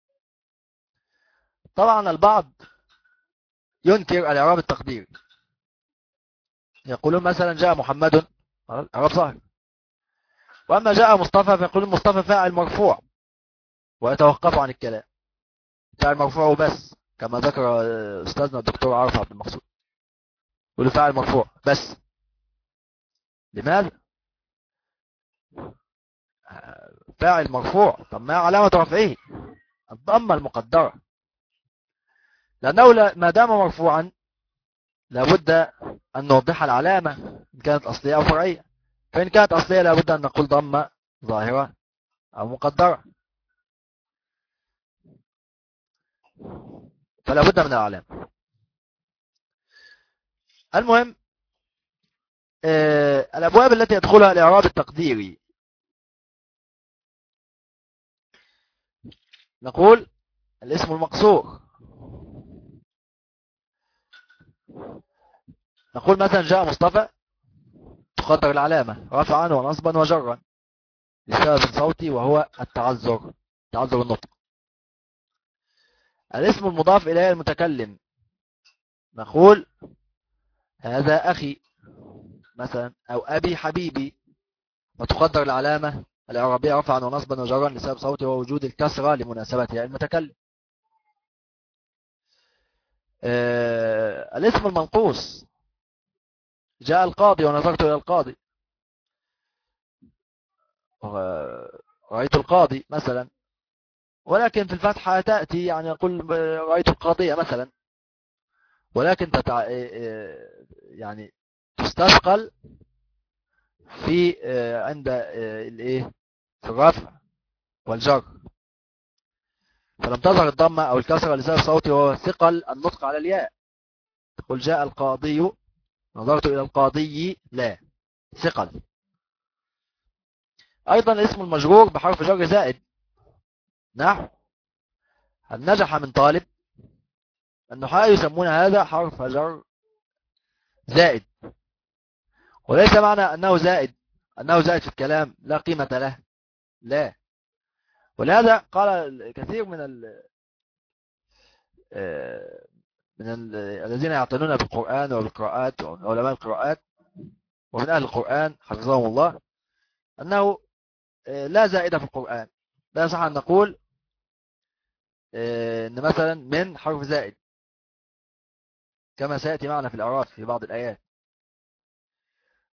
طبعا البعض ينكر الإعراب التقديري، يقولون مثلا جاء محمد إعراب ظاهر، وأما جاء مصطفى فيقولون مصطفى فاعل مرفوع ويتوقف عن الكلام، فاعل مرفوع بس، كما ذكر أستاذنا الدكتور عارف عبد المقصود، يقول فاعل مرفوع بس. لماذا؟ فاعل مرفوع، طب ما علامة رفعه الضمة المقدرة، لأنه ما دام مرفوعا لابد أن نوضح العلامة إن كانت أصلية أو فرعية، فإن كانت أصلية لابد أن نقول ضمة ظاهرة أو مقدرة، فلا بد من العلامة. المهم الأبواب التي يدخلها الإعراب التقديري، نقول الاسم المقصور، نقول مثلا جاء مصطفى، تقدر العلامة رفعا ونصبا وجرا لسبب صوتي وهو التعذر، تعذر النطق. الاسم المضاف إليه المتكلم، نقول هذا أخي مثلا، أو أبي حبيبي، وتقدر العلامة الإعرابية رفعا ونصبا وجرا لسبب صوتي ووجود الكسرة لمناسبتها المتكلم. الاسم المنقوص، جاء القاضي ونظرت إلى القاضي، رأيت القاضي مثلا، ولكن في الفتحة تأتي يعني يقول رأيت القاضية مثلا، ولكن يعني تستثقل في عند الايه في الرفع والجر، فلم تظهر الضمة أو الكسرة لسبب صوتي وهو ثقل النطق على الياء. تقول جاء القاضي نظرت إلى القاضي، لا، ثقل. أيضا الاسم المجرور بحرف جر زائد، نحو هل نجح من طالب، النحاة يسمون هذا حرف جر زائد، وليس معنى أنه زائد في الكلام لا قيمة له، لا. ولهذا قال كثير من الذين يعتنون بالقرآن وبالقراءات وعلماء القراءات ومن أهل القرآن حفظهم الله أنه لا زائدة في القرآن، لا يصح أن نقول أن مثلا من حرف زائد كما سيأتي معنا في الأعراف في بعض الآيات.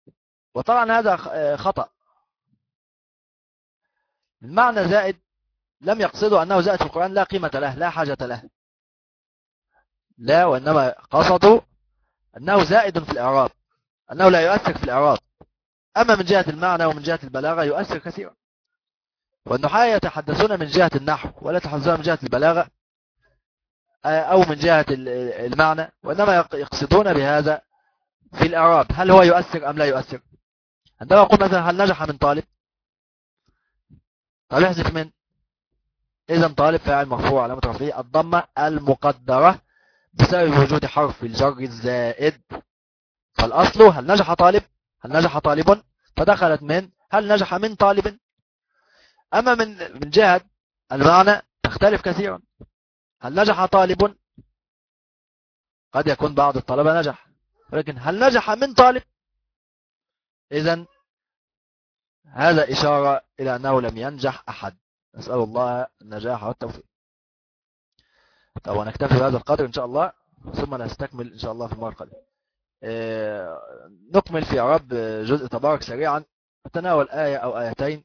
وطبعا هذا خطأ. المعنى زائد لم يقصدوا أنه زائد في القرآن لا قيمة له لا حاجة له، لا، وإنما قصدوا أنه زائد في الإعراب، أنه لا يؤثر في الإعراب. أما من جهة المعنى ومن جهة البلاغة يؤثر كثيرا. والنحاة يتحدثون من جهة النحو ولا يتحدثون من جهة البلاغة أو من جهة المعنى، وإنما يقصدون بهذا في الإعراب هل هو يؤثر أم لا يؤثر. عندما أقول مثلا هل نجح من طالب، طالب يحذف من، إذا طالب فاعل مرفوع علامة رفعه الضمة المقدرة بسبب وجود حرف الجر الزائد. فالأصل هل نجح طالب، هل نجح طالب، فدخلت من هل نجح من طالب. أما من جهة المعنى تختلف كثيرا. هل نجح طالب، قد يكون بعض الطلبة نجح، ولكن هل نجح من طالب، إذن هذا إشارة إلى أنه لم ينجح أحد. نسأل الله النجاح والتوفيق. طب ونكتفي بهذا القدر إن شاء الله، ثم نستكمل إن شاء الله في المرة القادمة. نكمل في إعراب جزء تبارك سريعا، نتناول آية أو آيتين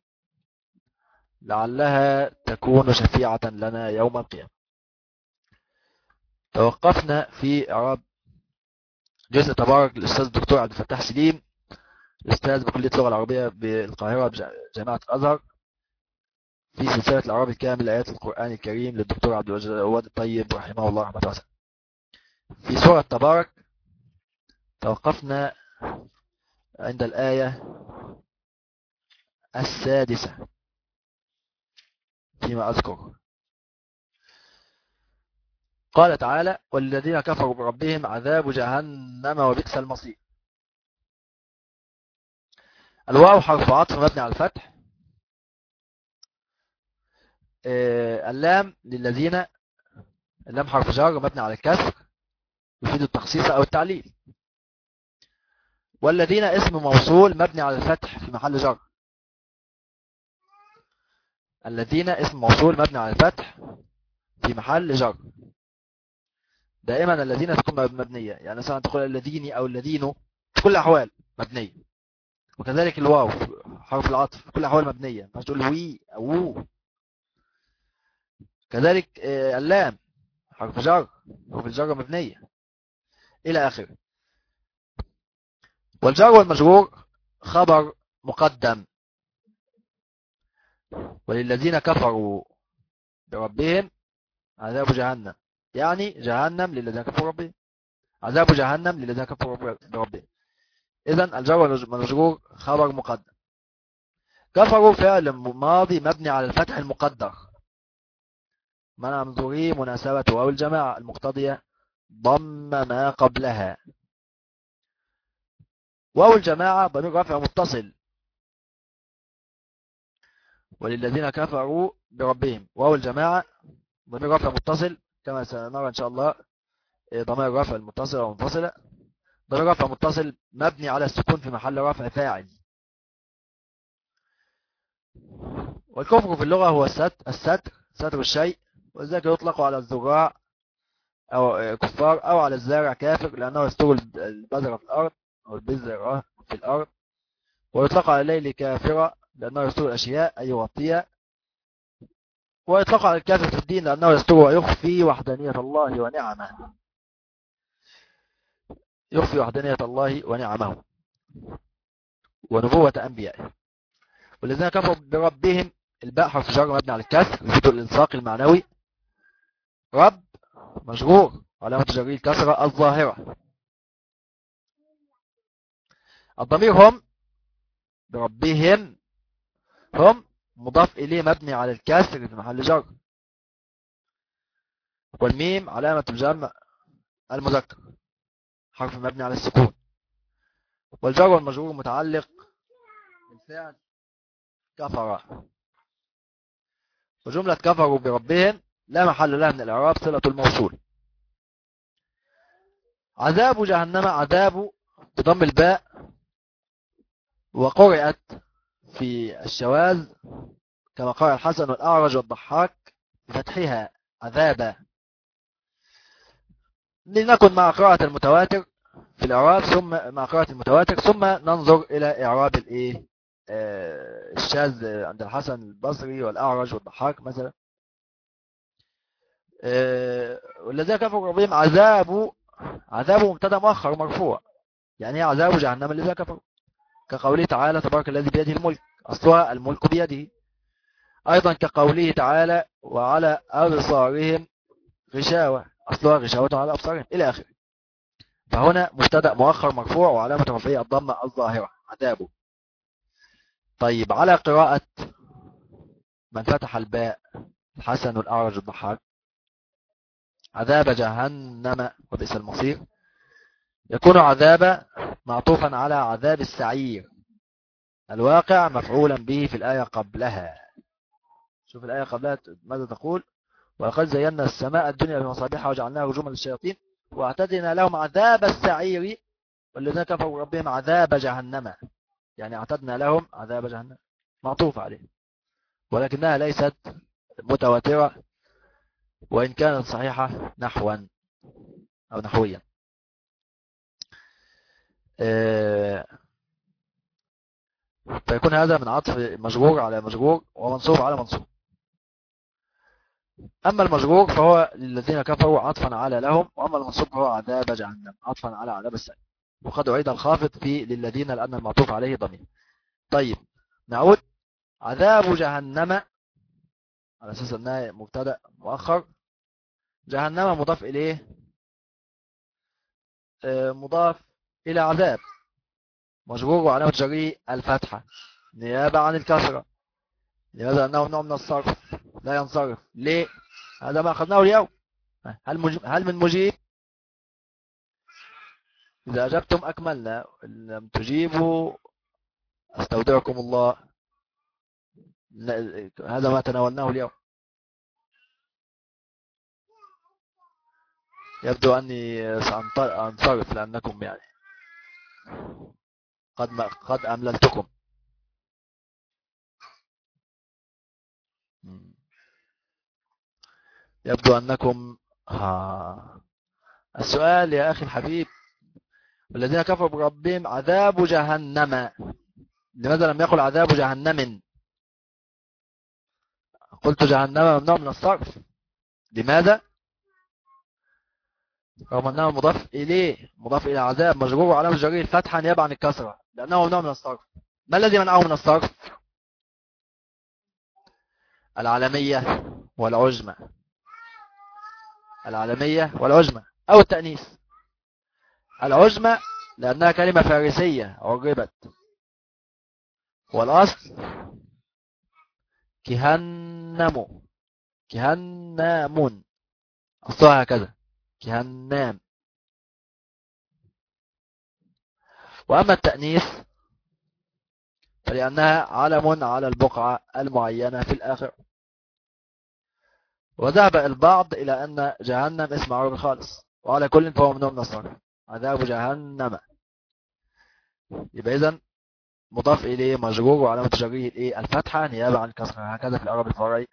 لعلها تكون شفيعة لنا يوم القيامة. توقفنا في إعراب جزء تبارك للأستاذ الدكتور عبد الفتاح سليم، الأستاذ بكلية اللغة العربية بالقاهرة بجامعة الأزهر، في سلسلة الإعراب الكامل لآيات القرآن الكريم للدكتور عبد الوهاب الطيب رحمه الله رحمة واسعة. في سورة تبارك توقفنا عند الآية 6 فيما أذكر. قال تعالى والذين كفروا بربهم عذاب جهنم وبئس المصير. الواو حرف عطف مبني على الفتح، اللام للذين، اللام حرف جر مبني على الكسر يفيد التخصيص أو التعليل. والذين اسم موصول مبني على الفتح في محل جر. الذين اسم موصول مبني على الفتح في محل جر. دائما الذين تكون مبنية، يعني مثلا تقول الذين أو الذين في كل الأحوال مبنية. وكذلك الواو حرف العطف في كل الأحوال مبنية، ما تقول وي أو وو. كذلك اللام حرف جر، حرف الجر مبنية إلى آخره. والجر والمجرور خبر مقدم. وللذين كفروا بربهم عذاب جهنم، يعني جهنم للذين كفروا بربهم، عذاب جهنم للذين كفروا بربهم. إذن الجر والمجرور خبر مقدم. كفروا فعل ماضي مبني على الفتح المقدر، منع من ظهوره مناسبة واو الجماعة المقتضية ضم ما قبلها. واو الجماعة ضمير رفع متصل. وللذين كفروا بربهم واو الجماعة ضمير رفع متصل، كما سنرى إن شاء الله ضمير رفع المتصلة ومنفصلة. ضمير رفع متصل مبني على السكون في محل رفع فاعل. والكفر في اللغة هو ستر الشيء، وذلك يطلق على الزراع أو كفار أو على الزارع كافر، لأنه يستر البذرة في الأرض أو البذرة في الأرض. ويطلق على الليل كافرة لأنه يستر الأشياء أي يغطيها. ويطلق على الكافر في الدين لأنه يستر ويخفي وحدانية الله ونعمه، يخفي وحدانية الله ونعمه ونبوة أنبيائه. والذين كفروا بربهم الباء حرف جر مبني على الكسر يفيد الإلصاق المعنوي. رب مجرور علامة جره الكسرة الظاهرة. الضمير هم بربهم، هم مضاف إليه مبني على الكسر في محل جر. والميم علامة الجمع المذكر حرف مبني على السكون. والجر والمجرور متعلق بالفعل كفر. وجملة كفروا بربهم لا محل لها من الإعراب صلة الموصول. عذاب جهنم عذاب بضم الباء، وقرأت في الشواذ كما قرأ الحسن والأعرج والضحاك بفتحها عذابا، لنكن مع قراءة المتواتر في الإعراب ثم مع قراءة المتواتر ثم ننظر إلى إعراب الشاذ عند الحسن البصري والأعرج والضحاك مثلا. والذين كفروا بربهم عذابه مبتدا مؤخر مرفوع. يعني ايه عذاب جهنم الذين كفروا؟ كقوله تعالى تبارك الذي بيده الملك، أصلها الملك بيده. أيضا كقوله تعالى وعلى أبصارهم غشاوة، أصلها غشاوة على أبصارهم إلى آخره. فهنا مبتدا مؤخر مرفوع وعلامة رفعه الضمة الظاهرة عذابه. طيب على قراءة من فتح الباء الحسن والأعرج الضحاك عذاب جهنم وبئس المصير، يكون عذاب معطوفا على عذاب السعير الواقع مفعولا به في الآية قبلها. شوف الآية قبلها ماذا تقول؟ ولقد زينا السماء الدنيا بمصابيح وجعلناها رجوما للشياطين واعتدنا لهم عذاب السعير والذين كفروا ربهم عذاب جهنم. يعني اعتدنا لهم عذاب جهنم معطوف عليه، ولكنها ليست متواترة وإن كانت صحيحة نحوا أو نحويا. فيكون هذا من عطف مجرور على مجرور ومنصوب على منصوب. أما المجرور فهو للذين كفروا عطفا على لهم، وأما المنصوب فهو عذاب جهنم عطفا على عذاب السعير. وقد أعيد الخافض في للذين لأن المعطوف عليه ضمير. طيب نعود. عذاب جهنم على أساس أنها مبتدأ مؤخر، جهنم مضاف إليه مضاف إلى عذاب، مجرور وعلامة جره الفتحة نيابة عن الكسرة. لماذا؟ أنه نوع من الصرف لا ينصرف. ليه؟ هذا ما أخذناه اليوم. هل من مجيب؟ إذا أجبتم أكملنا، إن لم تجيبوا أستودعكم الله. هذا ما تناولناه اليوم. يبدو أني سأنصرف لأنكم يعني قد أمللتكم. يبدو أنكم السؤال يا أخي الحبيب، والذين كفروا بربهم عذاب جهنم، لماذا لم يقل عذاب جهنم؟ قلت جهنم ممنوع من الصرف. لماذا؟ رغم أنه مضاف إليه مضاف إلى عذاب مجرور وعلامة جره الفتحة نيابة عن الكسرة لأنه ممنوع من الصرف. ما الذي منعه من الصرف؟ العالمية والعجمة. العالمية والعجمة أو التأنيث. العجمة لأنها كلمة فارسية عربت، والأصل كهنم، كهنام، أصلها هكذا كهنام. وأما التأنيث فلأنها علم على البقعة المعينة في الآخر. وذهب البعض إلى أن جهنم اسم عربي خالص، وعلى كل فهو ممنوع من الصرف عذاب جهنم. يبقى إذن مضاف إليه مجرور وعلامة جره الفتحة نيابة عن الكسرة، هكذا في العرب الفرعي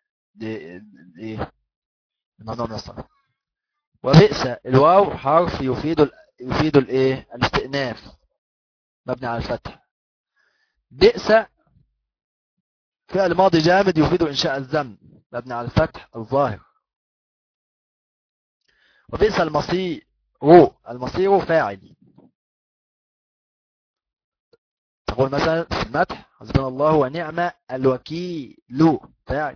ممنوع من الصرف. وبئس الواو حرف يفيد الاستئناف مبني على الفتح. بئس فعل ماضي جامد يفيد إنشاء الذم مبني على الفتح الظاهر. وبئس المصير، المصير فاعل. تقول مثلا في المدح حسبنا الله ونعم الوكيل فاعل.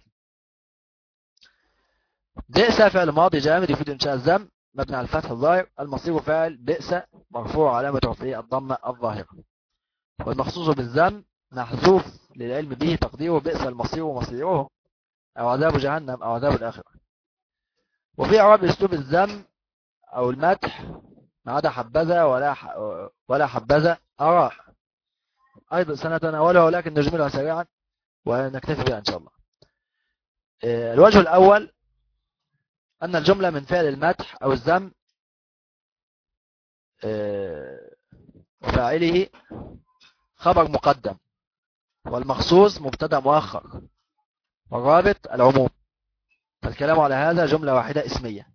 بئس فعل ماضي جامد يفيد إنشاء الذم مبني على الفتح الظاهر. المصير فاعل، بئس مرفوع علامة رفعه الضمة الظاهرة. والمخصوص بالذم محذوف للعلم به تقديره بئس المصير ومصيره أو عذاب جهنم أو عذاب الآخرة. وفي إعراب أسلوب الذم أو المدح ما عدا حبذا ولا حبذا أراء أيضا سنتناولها، ولكن نجملها سريعا ونكتفي بها إن شاء الله. الوجه الأول أن الجملة من فعل المدح أو الذم وفاعله خبر مقدم، والمخصوص مبتدا مؤخر، والرابط العموم. فالكلام على هذا جملة واحدة اسمية.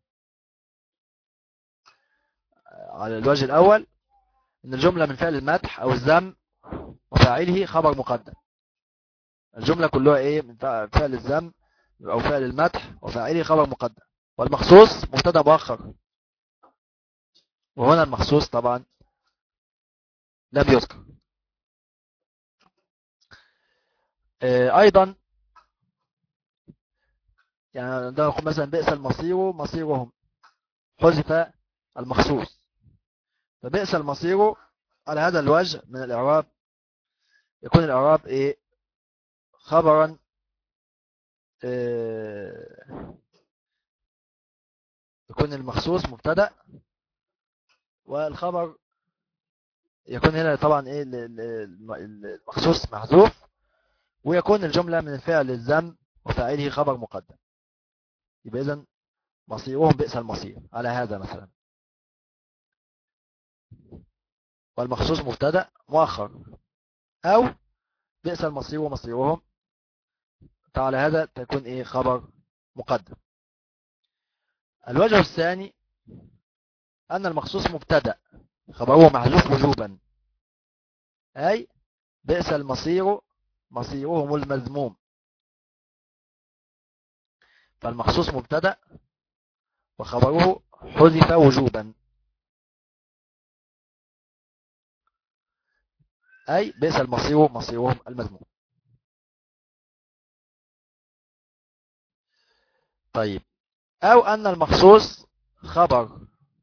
على الوجه الأول أن الجملة من فعل المدح أو الذم وفاعله خبر مقدم. الجملة كلها من فعل الذم أو فعل المدح وفاعله خبر مقدم، والمخصوص مبتدا مؤخر، وهنا المخصوص طبعا لم يذكر. أيضا يعني عندما نقول مثلا بئس المصير مصيرهم، حذف المخصوص، فبئس المصير على هذا الوجه من الإعراب يكون الإعراب إيه؟ خبرا يكون المخصوص مبتدأ، والخبر يكون هنا طبعا إيه المخصوص محذوف، ويكون الجملة من الفعل الذم وفاعله خبر مقدم. يبقى إذن مصيرهم بئس المصير على هذا مثلا، والمخصوص مبتدأ مؤخر، أو بئس المصير ومصيرهم فعلى هذا تكون إيه؟ خبر مقدم. الوجه الثاني أن المخصوص مبتدأ خبره محذوف وجوبا، أي بئس المصير مصيرهم المذموم، فالمخصوص مبتدأ وخبره حذف وجوبا، أي بئس المصير مصيرهم المذموم. طيب، أو أن المخصوص خبر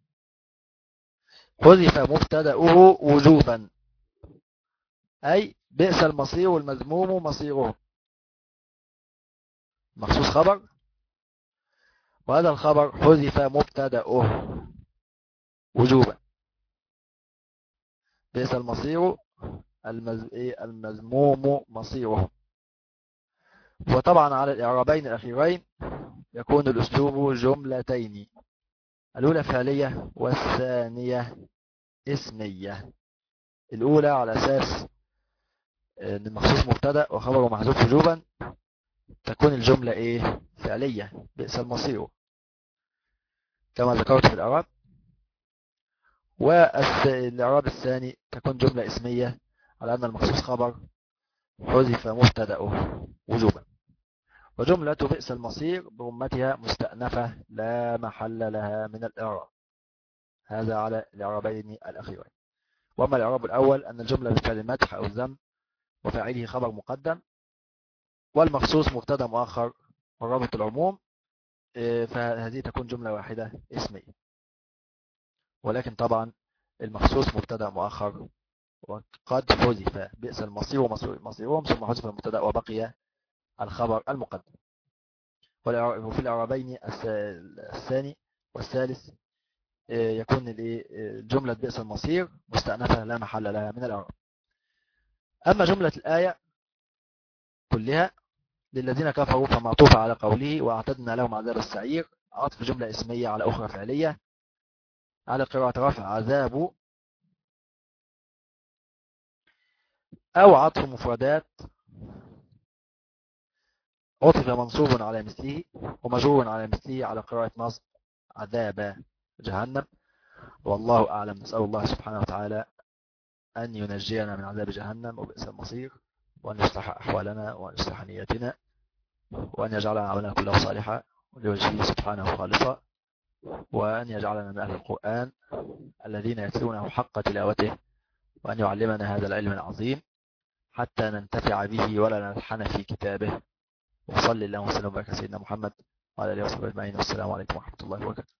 حذف مبتدأه وجوبا، أي بئس المصير المذموم مصيرهم. مخصوص خبر، وهذا الخبر حذف مبتدأه وجوبا، بئس المصير المذموم مصيرهم. وطبعا على الإعرابين الأخيرين يكون الأسلوب جملتين، الأولى فعلية والثانية اسمية. الأولى على أساس أن المخصوص مبتدأ وخبره محذوف وجوبا تكون الجملة إيه؟ فعلية، بئس المصير كما ذكرت في الإعراب. والإعراب الثاني تكون جملة اسمية على أن المخصوص خبر حذف مبتدأه وجوبا. وجملة بئس المصير برمتها مستأنفة لا محل لها من الإعراب. هذا على الإعرابين الأخيرين. وأما الإعراب الأول أن الجملة بفعل المدح أو الذم وفاعله خبر مقدم، والمخصوص مبتدا مؤخر ورابط العموم، فهذه تكون جملة واحدة اسمية. ولكن طبعا المخصوص مبتدا مؤخر وقد حذف بئس المصير ومصيرهم، ثم حذف المبتدا وبقي الخبر المقدم. وفي الإعرابين الثاني والثالث يكون الجملة بئس المصير مستأنفة لا محل لها من الإعراب. أما جملة الآية كلها للذين كفروا فمعطوفة على قوله وأعتدنا لهم عذاب السعير، عطف جملة اسمية على أخرى فعلية على قراءة رفع عذاب، أو عطف مفردات عطف منصوب على مثله ومجرور على مثله على قراءة نصب عذاب جهنم. والله أعلم. نسأل الله سبحانه وتعالى أن ينجينا من عذاب جهنم وبئس المصير، وأن يصلح أحوالنا وأن يصلح نياتنا، وأن يجعل عملنا كله صالحا ولوجهه سبحانه خالصا، وأن يجعلنا من أهل القرآن الذين يتلونه حق تلاوته، وأن يعلمنا هذا العلم العظيم حتى ننتفع به ولا نلحن في كتابه. وصلى الله وسلم وبارك على سيدنا محمد وعلى آله وصحبه أجمعين. والسلام عليكم ورحمة الله وبركاته.